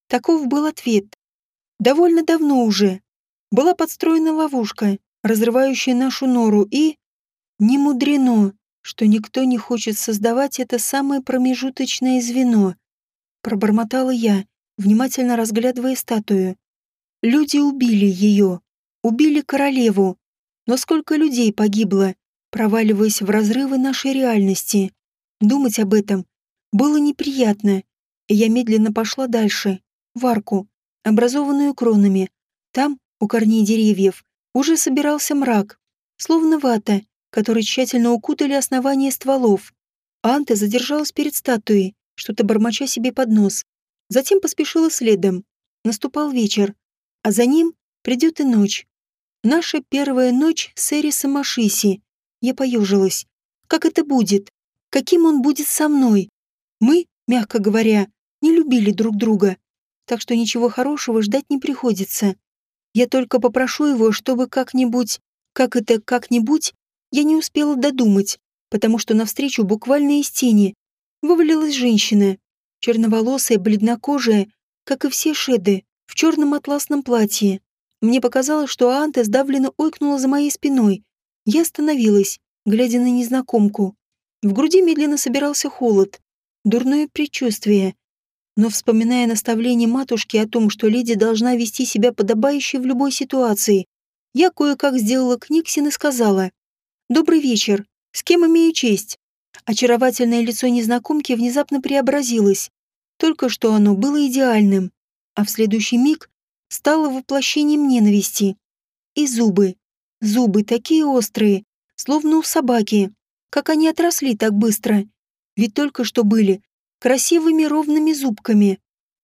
Таков был ответ. Довольно давно уже была подстроена ловушка, разрывающая нашу нору, и... Не мудрено, что никто не хочет создавать это самое промежуточное звено. Пробормотала я, внимательно разглядывая статую. Люди убили ее, убили королеву. Но сколько людей погибло, проваливаясь в разрывы нашей реальности. Думать об этом было неприятно, и я медленно пошла дальше, в арку, образованную кронами. Там, у корней деревьев, уже собирался мрак, словно вата, которой тщательно укутали основания стволов. Анта задержалась перед статуей, что-то бормоча себе под нос. Затем поспешила следом. Наступал вечер, а за ним придет и ночь. Наша первая ночь с Эрисом Ашиси. Я поежилась. Как это будет? Каким он будет со мной? Мы, мягко говоря, не любили друг друга, так что ничего хорошего ждать не приходится. Я только попрошу его, чтобы как-нибудь... как-нибудь я не успела додумать, потому что навстречу буквально из тени вывалилась женщина, черноволосая, бледнокожая, как и все шеды, в черном атласном платье. Мне показалось, что Аанте сдавленно ойкнула за моей спиной. Я остановилась, глядя на незнакомку. В груди медленно собирался холод, дурное предчувствие. Но, вспоминая наставление матушки о том, что леди должна вести себя подобающе в любой ситуации, я кое-как сделала книгсин и сказала: «Добрый вечер. С кем имею честь?» Очаровательное лицо незнакомки внезапно преобразилось. Только что оно было идеальным, а в следующий миг стало воплощением ненависти. И зубы. Зубы такие острые, словно у собаки. Как они отросли так быстро? Ведь только что были красивыми ровными зубками.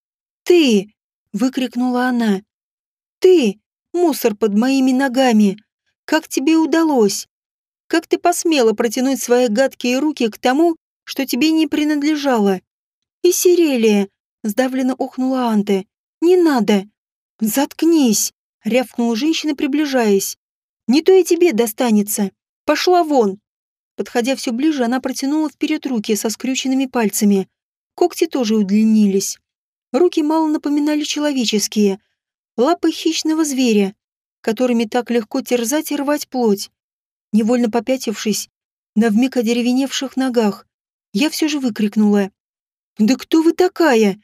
«Ты!» — выкрикнула она. «Ты! Мусор под моими ногами! Как тебе удалось? Как ты посмела протянуть свои гадкие руки к тому, что тебе не принадлежало?» «И Сирелия!» — сдавленно охнула Анте. «Не надо!» «Заткнись!» — рявкнула женщина, приближаясь. «Не то и тебе достанется! Пошла вон!» Подходя все ближе, она протянула вперед руки со скрюченными пальцами. Когти тоже удлинились. Руки мало напоминали человеческие. Лапы хищного зверя, которыми так легко терзать и рвать плоть. Невольно попятившись на вмиг одеревеневших ногах, я все же выкрикнула: «Да кто вы такая?»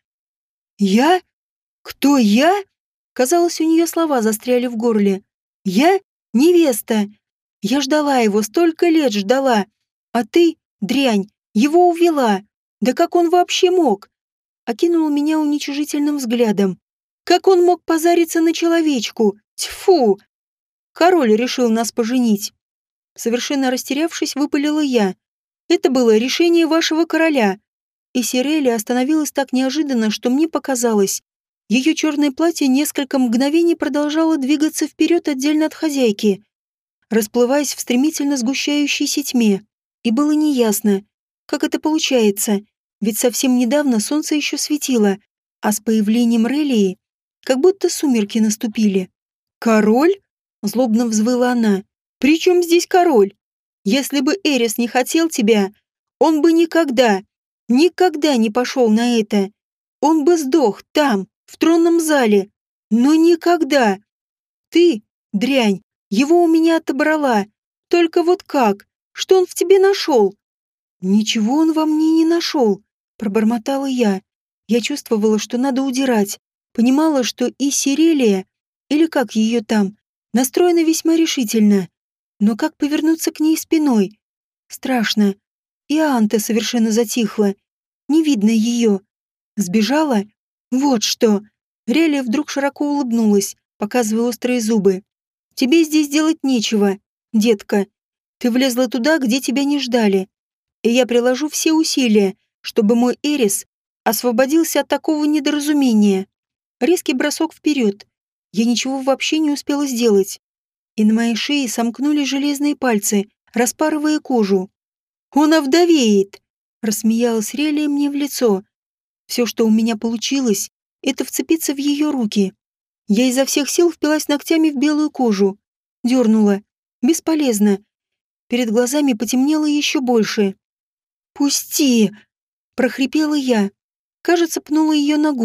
«Я? Кто я?» Казалось, у нее слова застряли в горле. «Я? Невеста. Я ждала его, столько лет ждала. А ты, дрянь, его увела. Да как он вообще мог?» Окинул меня уничижительным взглядом. «Как он мог позариться на человечку? Тьфу!» «Король решил нас поженить». Совершенно растерявшись, выпалила я. «Это было решение вашего короля». И Сирели остановилась так неожиданно, что мне показалось. Ее черное платье несколько мгновений продолжало двигаться вперед отдельно от хозяйки, расплываясь в стремительно сгущающейся тьме. И было неясно, как это получается, ведь совсем недавно солнце еще светило, а с появлением Релии как будто сумерки наступили. «Король?» — злобно взвыла она. «При чем здесь король? Если бы Эрис не хотел тебя, он бы никогда, никогда не пошел на это. Он бы сдох там, в тронном зале. Но никогда. Ты, дрянь, его у меня отобрала. Только вот как? Что он в тебе нашел?» «Ничего он во мне не нашел», — пробормотала я. Я чувствовала, что надо удирать. Понимала, что и Сирелия, или как ее там, настроена весьма решительно. Но как повернуться к ней спиной? Страшно. И Анта совершенно затихла. Не видно ее. Сбежала? Вот что. Релия вдруг широко улыбнулась, показывая острые зубы. «Тебе здесь делать нечего, детка. Ты влезла туда, где тебя не ждали. И я приложу все усилия, чтобы мой Эрис освободился от такого недоразумения». Резкий бросок вперед. Я ничего вообще не успела сделать. И на моей шее сомкнулись железные пальцы, распарывая кожу. «Он овдовеет!» — рассмеялась Релия мне в лицо. Все, что у меня получилось, это вцепиться в ее руки. Я изо всех сил впилась ногтями в белую кожу. Дернула. Бесполезно. Перед глазами потемнело еще больше. «Пусти!» — прохрипела я. Кажется, пнула ее ногой.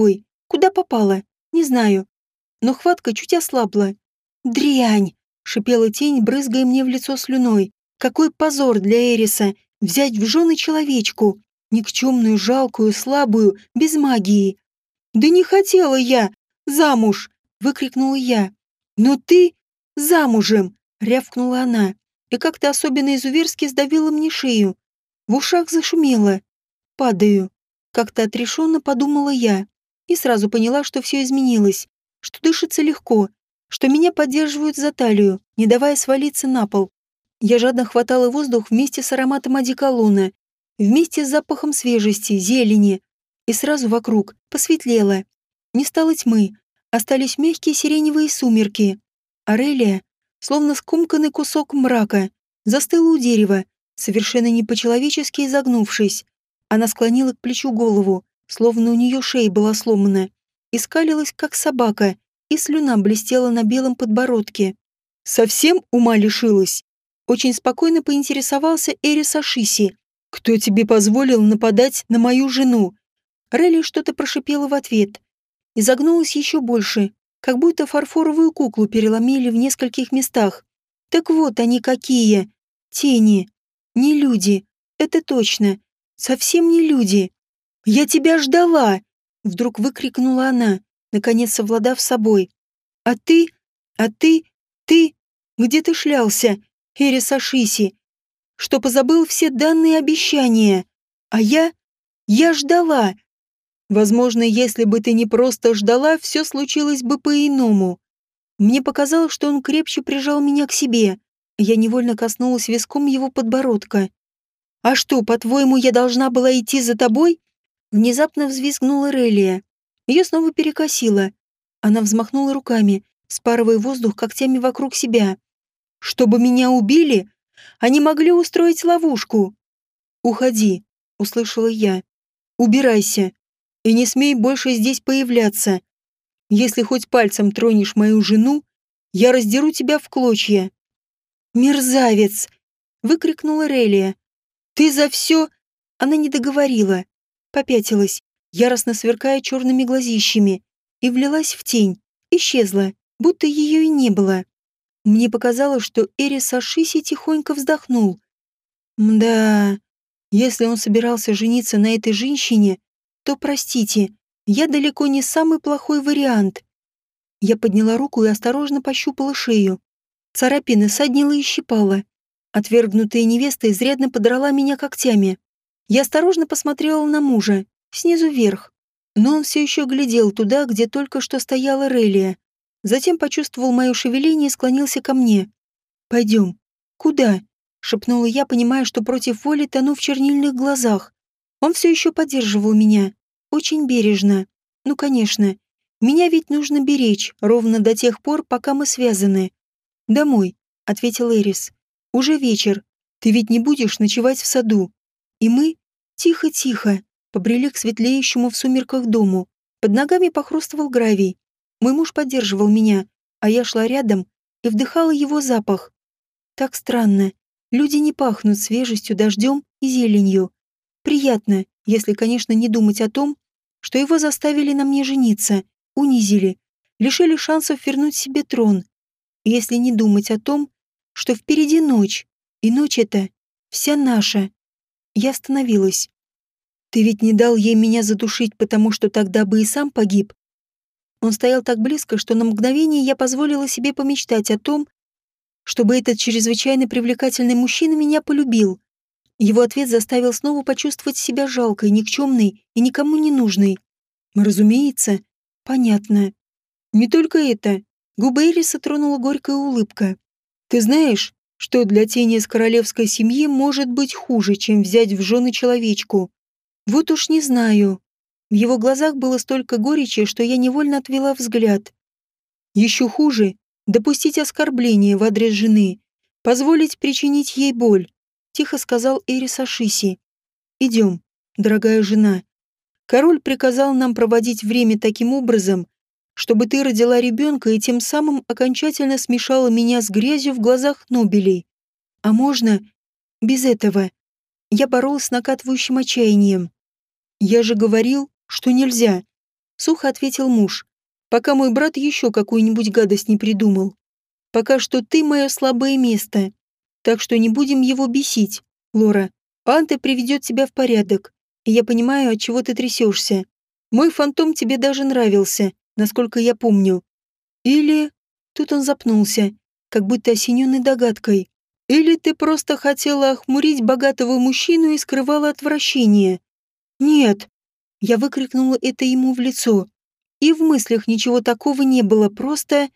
Куда попала? Не знаю. Но хватка чуть ослабла. «Дрянь!» — шипела тень, брызгая мне в лицо слюной. «Какой позор для Эриса взять в жены человечку! Никчемную, жалкую, слабую, без магии!» «Да не хотела я! Замуж!» — выкрикнула я. «Но ты замужем!» — рявкнула она. И как-то особенно изуверски сдавила мне шею. В ушах зашумело. Падаю. Как-то отрешенно подумала я. И сразу поняла, что все изменилось. Что дышится легко. Что меня поддерживают за талию, не давая свалиться на пол. Я жадно хватала воздух вместе с ароматом одеколона. Вместе с запахом свежести, зелени. И сразу вокруг посветлело. Не стало тьмы. Остались мягкие сиреневые сумерки. Арелия, словно скомканный кусок мрака, застыла у дерева, совершенно не по-человечески изогнувшись. Она склонила к плечу голову, словно у нее шея была сломана, и скалилась, как собака, и слюна блестела на белом подбородке. «Совсем ума лишилась?» Очень спокойно поинтересовался Эрис Ашиси. «Кто тебе позволил нападать на мою жену?» Релли что-то прошипела в ответ. Изогнулась еще больше, как будто фарфоровую куклу переломили в нескольких местах. Так вот они какие. Тени. Не люди. Это точно. Совсем не люди. «Я тебя ждала!» Вдруг выкрикнула она, наконец совладав с собой. «А ты? А ты? Ты? Где ты шлялся, Эрис Ашиси? Что позабыл все данные обещания? А я? Я ждала!» Возможно, если бы ты не просто ждала, все случилось бы по-иному. Мне показалось, что он крепче прижал меня к себе. Я невольно коснулась виском его подбородка. «А что, по-твоему, я должна была идти за тобой?» Внезапно взвизгнула Релия. Ее снова перекосило. Она взмахнула руками, спарывая воздух когтями вокруг себя. «Чтобы меня убили? Они могли устроить ловушку!» «Уходи», — услышала я. «Убирайся. И не смей больше здесь появляться. Если хоть пальцем тронешь мою жену, я раздеру тебя в клочья». «Мерзавец!» — выкрикнула Релия. «Ты за все...» Она не договорила. Попятилась, яростно сверкая черными глазищами, и влилась в тень, исчезла, будто ее и не было. Мне показалось, что Эрис Ашиси тихонько вздохнул. «Мда, если он собирался жениться на этой женщине, то, простите, я далеко не самый плохой вариант». Я подняла руку и осторожно пощупала шею. Царапина саднила и щипала. Отвергнутая невеста изрядно подрала меня когтями. Я осторожно посмотрела на мужа, снизу вверх. Но он все еще глядел туда, где только что стояла Релия. Затем почувствовал мое шевеление и склонился ко мне. «Пойдем». «Куда?» — шепнула я, понимая, что против воли тону в чернильных глазах. Он все еще поддерживал меня. Очень бережно. Ну, конечно. Меня ведь нужно беречь, ровно до тех пор, пока мы связаны. «Домой», — ответил Эрис. «Уже вечер. Ты ведь не будешь ночевать в саду». И мы, тихо-тихо, побрели к светлеющему в сумерках дому. Под ногами похрустывал гравий. Мой муж поддерживал меня, а я шла рядом и вдыхала его запах. Так странно. Люди не пахнут свежестью, дождем и зеленью. Приятно, если, конечно, не думать о том, что его заставили на мне жениться, унизили, лишили шансов вернуть себе трон. И если не думать о том, что впереди ночь, и ночь эта вся наша. Я остановилась. «Ты ведь не дал ей меня задушить, потому что тогда бы и сам погиб». Он стоял так близко, что на мгновение я позволила себе помечтать о том, чтобы этот чрезвычайно привлекательный мужчина меня полюбил. Его ответ заставил снова почувствовать себя жалкой, никчемной и никому не нужной. Разумеется, понятно. Не только это. Губы Эриса тронула горькая улыбка. «Ты знаешь, что для тени из королевской семьи может быть хуже, чем взять в жены человечку?» «Вот уж не знаю». В его глазах было столько горечи, что я невольно отвела взгляд. «Еще хуже — допустить оскорбление в адрес жены, позволить причинить ей боль», — тихо сказал Эрис Ашиси. «Идем, дорогая жена. Король приказал нам проводить время таким образом, чтобы ты родила ребенка и тем самым окончательно смешала меня с грязью в глазах Нобелей. А можно без этого?» Я боролась с накатывающим отчаянием. «Я же говорил, что нельзя». сухо ответил муж, пока мой брат еще какую-нибудь гадость не придумал. Пока что ты мое слабое место, так что не будем его бесить, Лора. Анте приведет тебя в порядок, и я понимаю, от чего ты трясешься. Мой фантом тебе даже нравился, насколько я помню. Или... Тут он запнулся, как будто осененный догадкой. Или ты просто хотела охмурить богатого мужчину и скрывала отвращение? Нет. Я выкрикнула это ему в лицо. И в мыслях ничего такого не было, просто...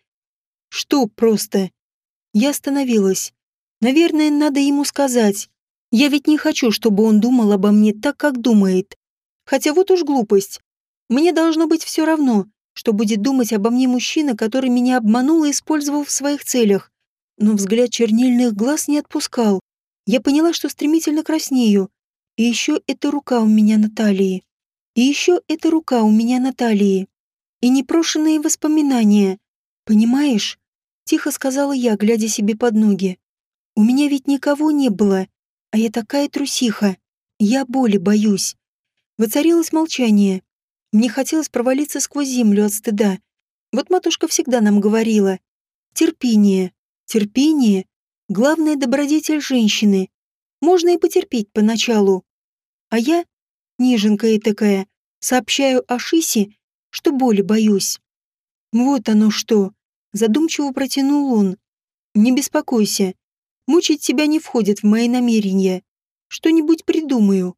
Что просто? Я остановилась. Наверное, надо ему сказать. Я ведь не хочу, чтобы он думал обо мне так, как думает. Хотя вот уж глупость. Мне должно быть все равно, что будет думать обо мне мужчина, который меня обманул и использовал в своих целях. Но взгляд чернильных глаз не отпускал. Я поняла, что стремительно краснею. И еще эта рука у меня на талии. И еще эта рука у меня на талии. И непрошенные воспоминания. Понимаешь? Тихо сказала я, глядя себе под ноги. У меня ведь никого не было. А я такая трусиха. Я боли боюсь. Воцарилось молчание. Мне хотелось провалиться сквозь землю от стыда. Вот матушка всегда нам говорила. Терпение. Терпение — главная добродетель женщины. Можно и потерпеть поначалу. А я, неженка этакая, сообщаю о Шисе, что боли боюсь. Вот оно что. Задумчиво протянул он. Не беспокойся. Мучить тебя не входит в мои намерения. Что-нибудь придумаю.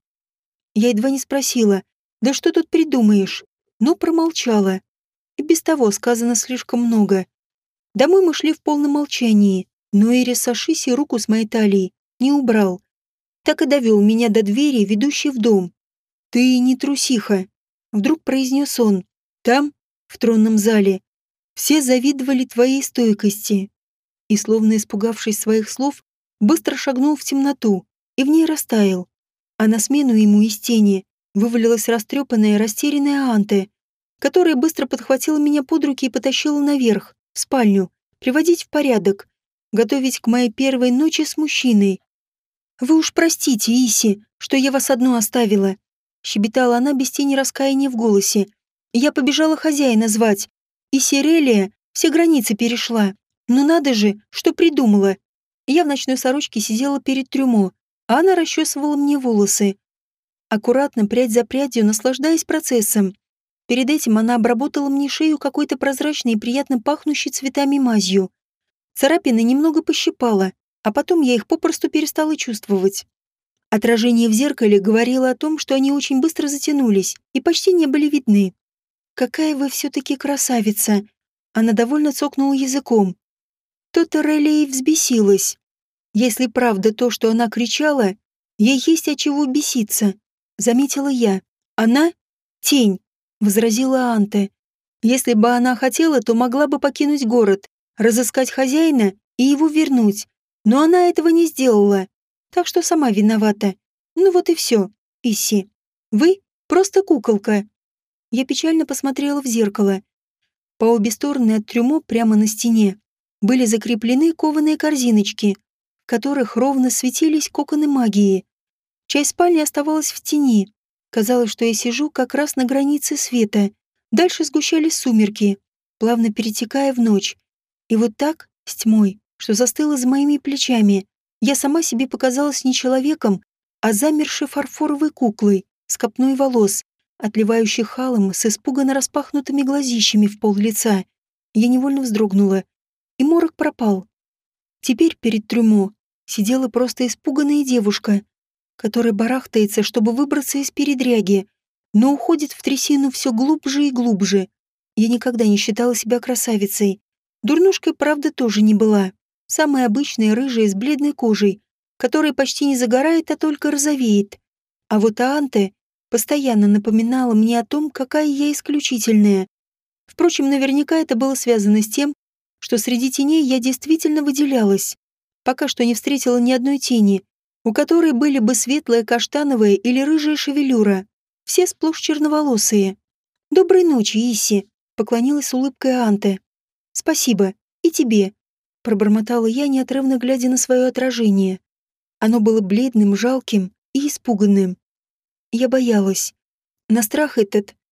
Я едва не спросила, да что тут придумаешь, но промолчала. И без того сказано слишком много. Домой мы шли в полном молчании, но Эрис Ашиси руку с моей талии не убрал. Так и довел меня до двери, ведущей в дом. «Ты не трусиха», — вдруг произнес он. «Там, в тронном зале, все завидовали твоей стойкости». И, словно испугавшись своих слов, быстро шагнул в темноту и в ней растаял. А на смену ему из тени вывалилась растрепанная, растерянная Анте, которая быстро подхватила меня под руки и потащила наверх, в спальню, приводить в порядок, готовить к моей первой ночи с мужчиной. «Вы уж простите, Иси, что я вас одну оставила», — щебетала она без тени раскаяния в голосе. «Я побежала хозяина звать, и Сирелия все границы перешла. Но надо же, что придумала. Я в ночной сорочке сидела перед трюмо, а она расчесывала мне волосы. Аккуратно, прядь за прядью, наслаждаясь процессом. Перед этим она обработала мне шею какой-то прозрачной и приятно пахнущей цветами мазью. Царапины немного пощипала, а потом я их попросту перестала чувствовать. Отражение в зеркале говорило о том, что они очень быстро затянулись и почти не были видны. «Какая вы все-таки красавица!» Она довольно цокнула языком. То-то Релли взбесилась. Если правда то, что она кричала, ей есть от чего беситься, заметила я. Она — тень, возразила Анте. Если бы она хотела, то могла бы покинуть город, разыскать хозяина и его вернуть. Но она этого не сделала, так что сама виновата. Ну вот и все, Исси. Вы просто куколка. Я печально посмотрела в зеркало. По обе стороны от трюмо прямо на стене были закреплены кованые корзиночки, в которых ровно светились коконы магии. Часть спальни оставалась в тени. Казалось, что я сижу как раз на границе света. Дальше сгущались сумерки, плавно перетекая в ночь. И вот так, с тьмой, что застыла за моими плечами, я сама себе показалась не человеком, а замершей фарфоровой куклой с копной волос, отливающих алым с испуганно распахнутыми глазищами в пол лица. Я невольно вздрогнула, и морок пропал. Теперь перед трюмо сидела просто испуганная девушка, которая барахтается, чтобы выбраться из передряги, но уходит в трясину все глубже и глубже. Я никогда не считала себя красавицей. Дурнушкой, правда, тоже не была. Самая обычная рыжая с бледной кожей, которая почти не загорает, а только розовеет. А вот Аанте постоянно напоминала мне о том, какая я исключительная. Впрочем, наверняка это было связано с тем, что среди теней я действительно выделялась. Пока что не встретила ни одной тени, у которой были бы светлая каштановая или рыжая шевелюра. Все сплошь черноволосые. «Доброй ночи, Исси», — поклонилась с улыбкой Анте. «Спасибо. И тебе», — пробормотала я, неотрывно глядя на свое отражение. Оно было бледным, жалким и испуганным. Я боялась. На страх этот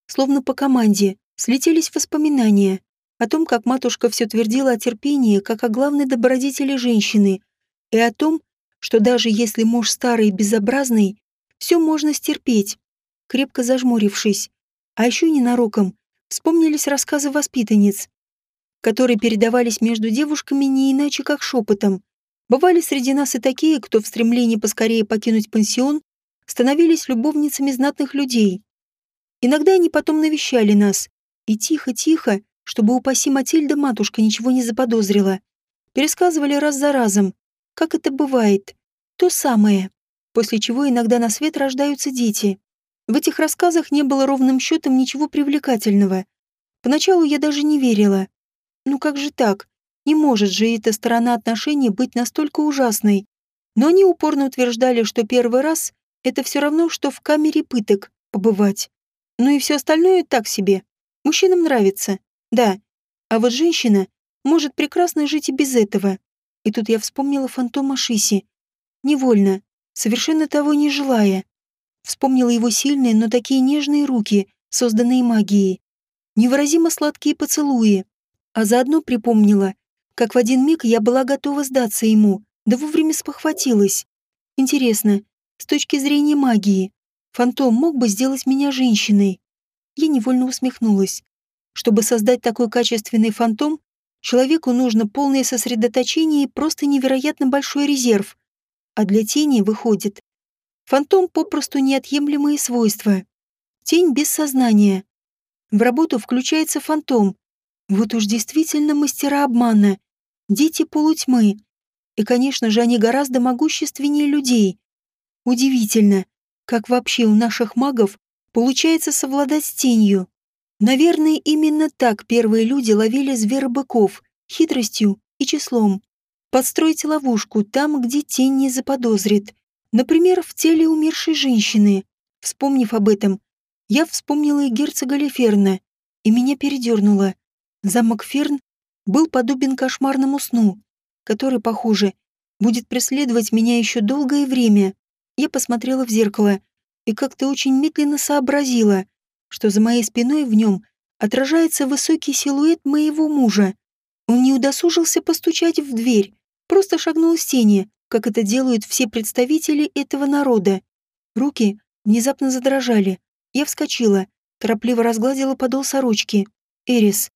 словно по команде, слетелись воспоминания о том, как матушка все твердила о терпении, как о главной добродетели женщины, и о том, что даже если муж старый и безобразный, все можно стерпеть, крепко зажмурившись. А еще ненароком вспомнились рассказы воспитанниц, которые передавались между девушками не иначе, как шепотом. Бывали среди нас и такие, кто в стремлении поскорее покинуть пансион становились любовницами знатных людей. Иногда они потом навещали нас, и тихо-тихо, чтобы, упаси Матильда, матушка ничего не заподозрила, пересказывали раз за разом, как это бывает, то самое, после чего иногда на свет рождаются дети. В этих рассказах не было ровным счетом ничего привлекательного. Поначалу я даже не верила. Ну как же так? Не может же эта сторона отношений быть настолько ужасной. Но они упорно утверждали, что первый раз — это все равно, что в камере пыток побывать. Ну и все остальное так себе. Мужчинам нравится, да. А вот женщина может прекрасно жить и без этого. И тут я вспомнила фантома Шиси. Невольно, совершенно того не желая. Вспомнила его сильные, но такие нежные руки, созданные магией. Невыразимо сладкие поцелуи. А заодно припомнила, как в один миг я была готова сдаться ему, да вовремя спохватилась. Интересно, с точки зрения магии, фантом мог бы сделать меня женщиной? Я невольно усмехнулась. Чтобы создать такой качественный фантом, человеку нужно полное сосредоточение и просто невероятно большой резерв. А для тени, выходит, фантом попросту неотъемлемые свойства. Тень без сознания. В работу включается фантом. Вот уж действительно мастера обмана. Дети полутьмы. И, конечно же, они гораздо могущественнее людей. Удивительно, как вообще у наших магов получается совладать с тенью. Наверное, именно так первые люди ловили зверобыков, хитростью и числом. Подстроить ловушку там, где тень не заподозрит. Например, в теле умершей женщины. Вспомнив об этом, я вспомнила и герцога Леферна, и меня передернуло. Замок Ферн был подобен кошмарному сну, который, похоже, будет преследовать меня еще долгое время. Я посмотрела в зеркало и как-то очень медленно сообразила, что за моей спиной в нем отражается высокий силуэт моего мужа. Он не удосужился постучать в дверь, просто шагнул из тени, как это делают все представители этого народа. Руки внезапно задрожали. Я вскочила, торопливо разгладила подол сорочки. «Эрис,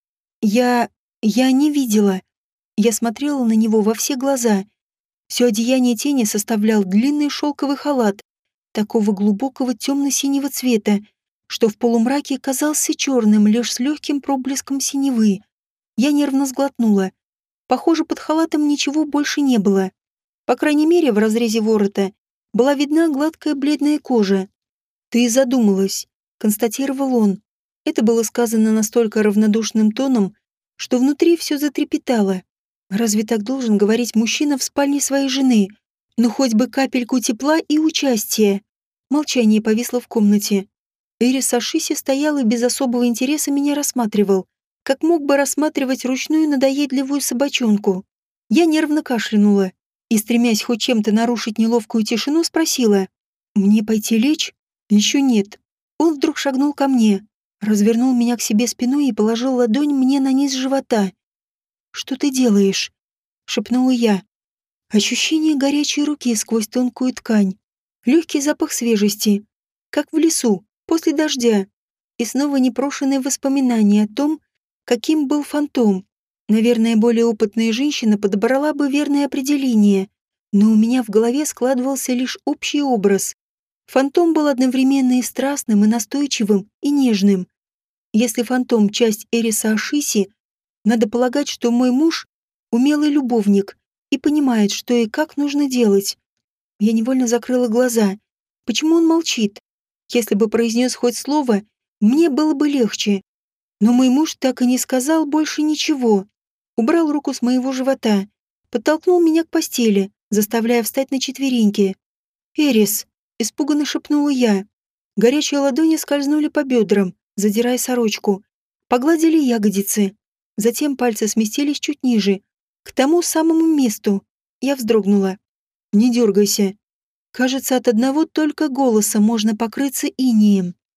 я не видела». Я смотрела на него во все глаза. Все одеяние тени составлял длинный шелковый халат, такого глубокого темно-синего цвета, что в полумраке казался черным лишь с легким проблеском синевы. Я нервно сглотнула. Похоже, под халатом ничего больше не было. По крайней мере, в разрезе ворота была видна гладкая бледная кожа. «Ты задумалась», — констатировал он. Это было сказано настолько равнодушным тоном, что внутри все затрепетало. Разве так должен говорить мужчина в спальне своей жены? Ну хоть бы капельку тепла и участия. Молчание повисло в комнате. Эрис Ашиси стоял и без особого интереса меня рассматривал, как мог бы рассматривать ручную надоедливую собачонку. Я нервно кашлянула и, стремясь хоть чем-то нарушить неловкую тишину, спросила: «Мне пойти лечь?» «Еще нет». Он вдруг шагнул ко мне, развернул меня к себе спиной и положил ладонь мне на низ живота. «Что ты делаешь?» — шепнула я. Ощущение горячей руки сквозь тонкую ткань, легкий запах свежести, как в лесу, после дождя, и снова непрошенные воспоминания о том, каким был фантом. Наверное, более опытная женщина подобрала бы верное определение, но у меня в голове складывался лишь общий образ. Фантом был одновременно и страстным, и настойчивым, и нежным. Если фантом — часть Эриса Ашиси, надо полагать, что мой муж — умелый любовник и понимает, что и как нужно делать. Я невольно закрыла глаза. Почему он молчит? Если бы произнес хоть слово, мне было бы легче. Но мой муж так и не сказал больше ничего. Убрал руку с моего живота, подтолкнул меня к постели, заставляя встать на четвереньки. «Эрис!» — испуганно шепнула я. Горячие ладони скользнули по бедрам, задирая сорочку. Погладили ягодицы. Затем пальцы сместились чуть ниже, к тому самому месту. Я вздрогнула. «Не дергайся. Кажется, от одного только голоса можно покрыться инеем».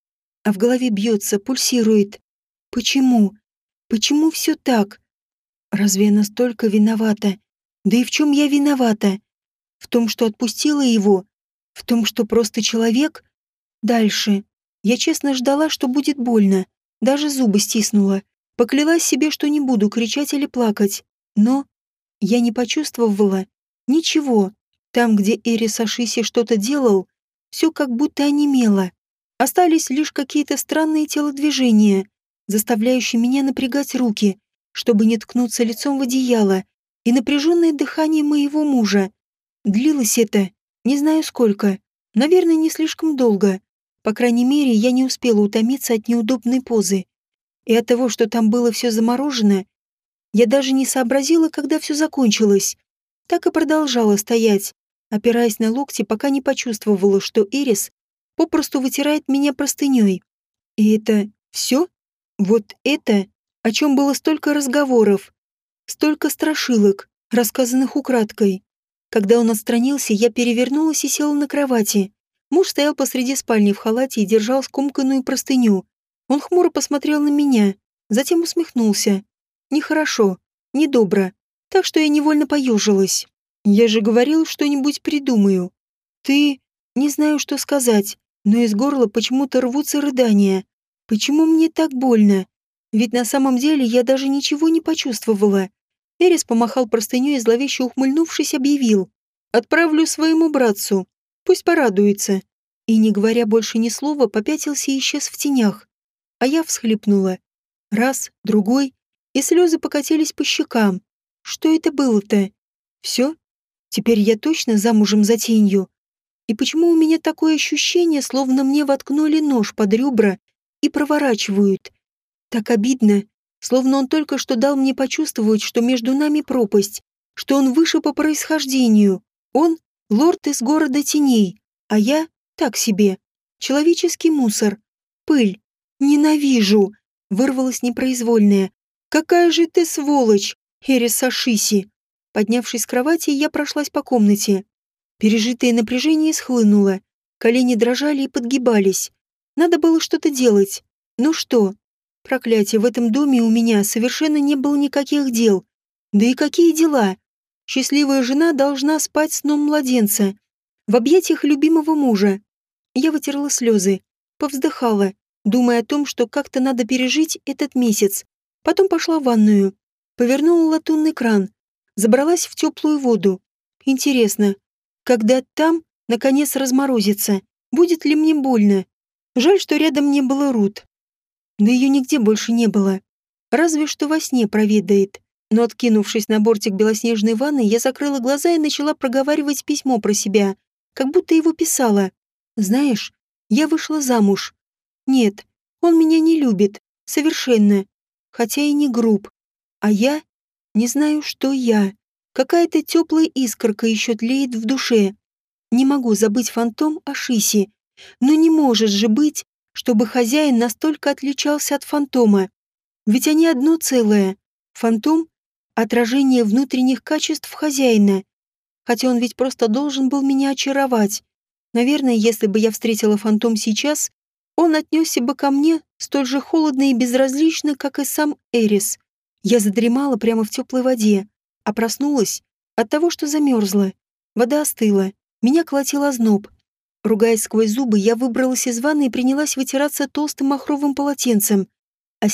а в голове бьется, пульсирует. Почему? Почему все так? Разве я настолько виновата? Да и в чем я виновата? В том, что отпустила его? В том, что просто человек? Дальше. Я честно ждала, что будет больно. Даже зубы стиснула. Поклялась себе, что не буду кричать или плакать. Но я не почувствовала ничего. Там, где Эрис Ашиси что-то делал, все как будто онемело. Остались лишь какие-то странные телодвижения, заставляющие меня напрягать руки, чтобы не ткнуться лицом в одеяло, и напряженное дыхание моего мужа. Длилось это, не знаю сколько, наверное, не слишком долго. По крайней мере, я не успела утомиться от неудобной позы. И от того, что там было все заморожено, я даже не сообразила, когда все закончилось. Так и продолжала стоять, опираясь на локти, пока не почувствовала, что Эрис попросту вытирает меня простыней. И это все? Вот это, о чем было столько разговоров, столько страшилок, рассказанных украдкой. Когда он отстранился, я перевернулась и села на кровати. Муж стоял посреди спальни в халате и держал скомканную простыню. Он хмуро посмотрел на меня, затем усмехнулся. Нехорошо, недобро, так что я невольно поежилась. Я же говорил, что-нибудь придумаю. Ты... Не знаю, что сказать, но из горла почему-то рвутся рыдания. Почему мне так больно? Ведь на самом деле я даже ничего не почувствовала. Эрис помахал простыней и, зловеще ухмыльнувшись, объявил: «Отправлю своему братцу. Пусть порадуется». И, не говоря больше ни слова, попятился и исчез в тенях. А я всхлипнула. Раз, другой, и слезы покатились по щекам. Что это было-то? Все? Теперь я точно замужем за тенью? И почему у меня такое ощущение, словно мне воткнули нож под ребра и проворачивают? Так обидно, словно он только что дал мне почувствовать, что между нами пропасть, что он выше по происхождению. Он — лорд из города теней, а я — так себе. Человеческий мусор. Пыль. Ненавижу. Вырвалась непроизвольная. Какая же ты сволочь, Эрис Ашиси. Поднявшись с кровати, я прошлась по комнате. Пережитое напряжение схлынуло. Колени дрожали и подгибались. Надо было что-то делать. Ну что? Проклятие, в этом доме у меня совершенно не было никаких дел. Да и какие дела? Счастливая жена должна спать сном младенца. В объятиях любимого мужа. Я вытерла слезы. Повздыхала, думая о том, что как-то надо пережить этот месяц. Потом пошла в ванную. Повернула латунный кран. Забралась в теплую воду. Интересно, когда там, наконец, разморозится, будет ли мне больно? Жаль, что рядом не было Рут. Да ее нигде больше не было. Разве что во сне проведает. Но, откинувшись на бортик белоснежной ванны, я закрыла глаза и начала проговаривать письмо про себя, как будто его писала. Знаешь, я вышла замуж. Нет, он меня не любит. Совершенно. Хотя и не груб. А я не знаю, что я. Какая-то теплая искорка еще тлеет в душе. Не могу забыть фантом Ашиси. Но не может же быть, чтобы хозяин настолько отличался от фантома. Ведь они одно целое. Фантом — отражение внутренних качеств хозяина. Хотя он ведь просто должен был меня очаровать. Наверное, если бы я встретила фантом сейчас, он отнесся бы ко мне столь же холодно и безразлично, как и сам Эрис. Я задремала прямо в теплой воде, а проснулась от того, что замерзла. Вода остыла, меня колотил озноб. Ругаясь сквозь зубы, я выбралась из ванны и принялась вытираться толстым махровым полотенцем. А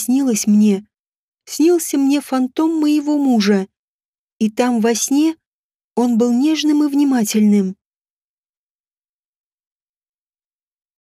снился мне фантом моего мужа. И там во сне он был нежным и внимательным.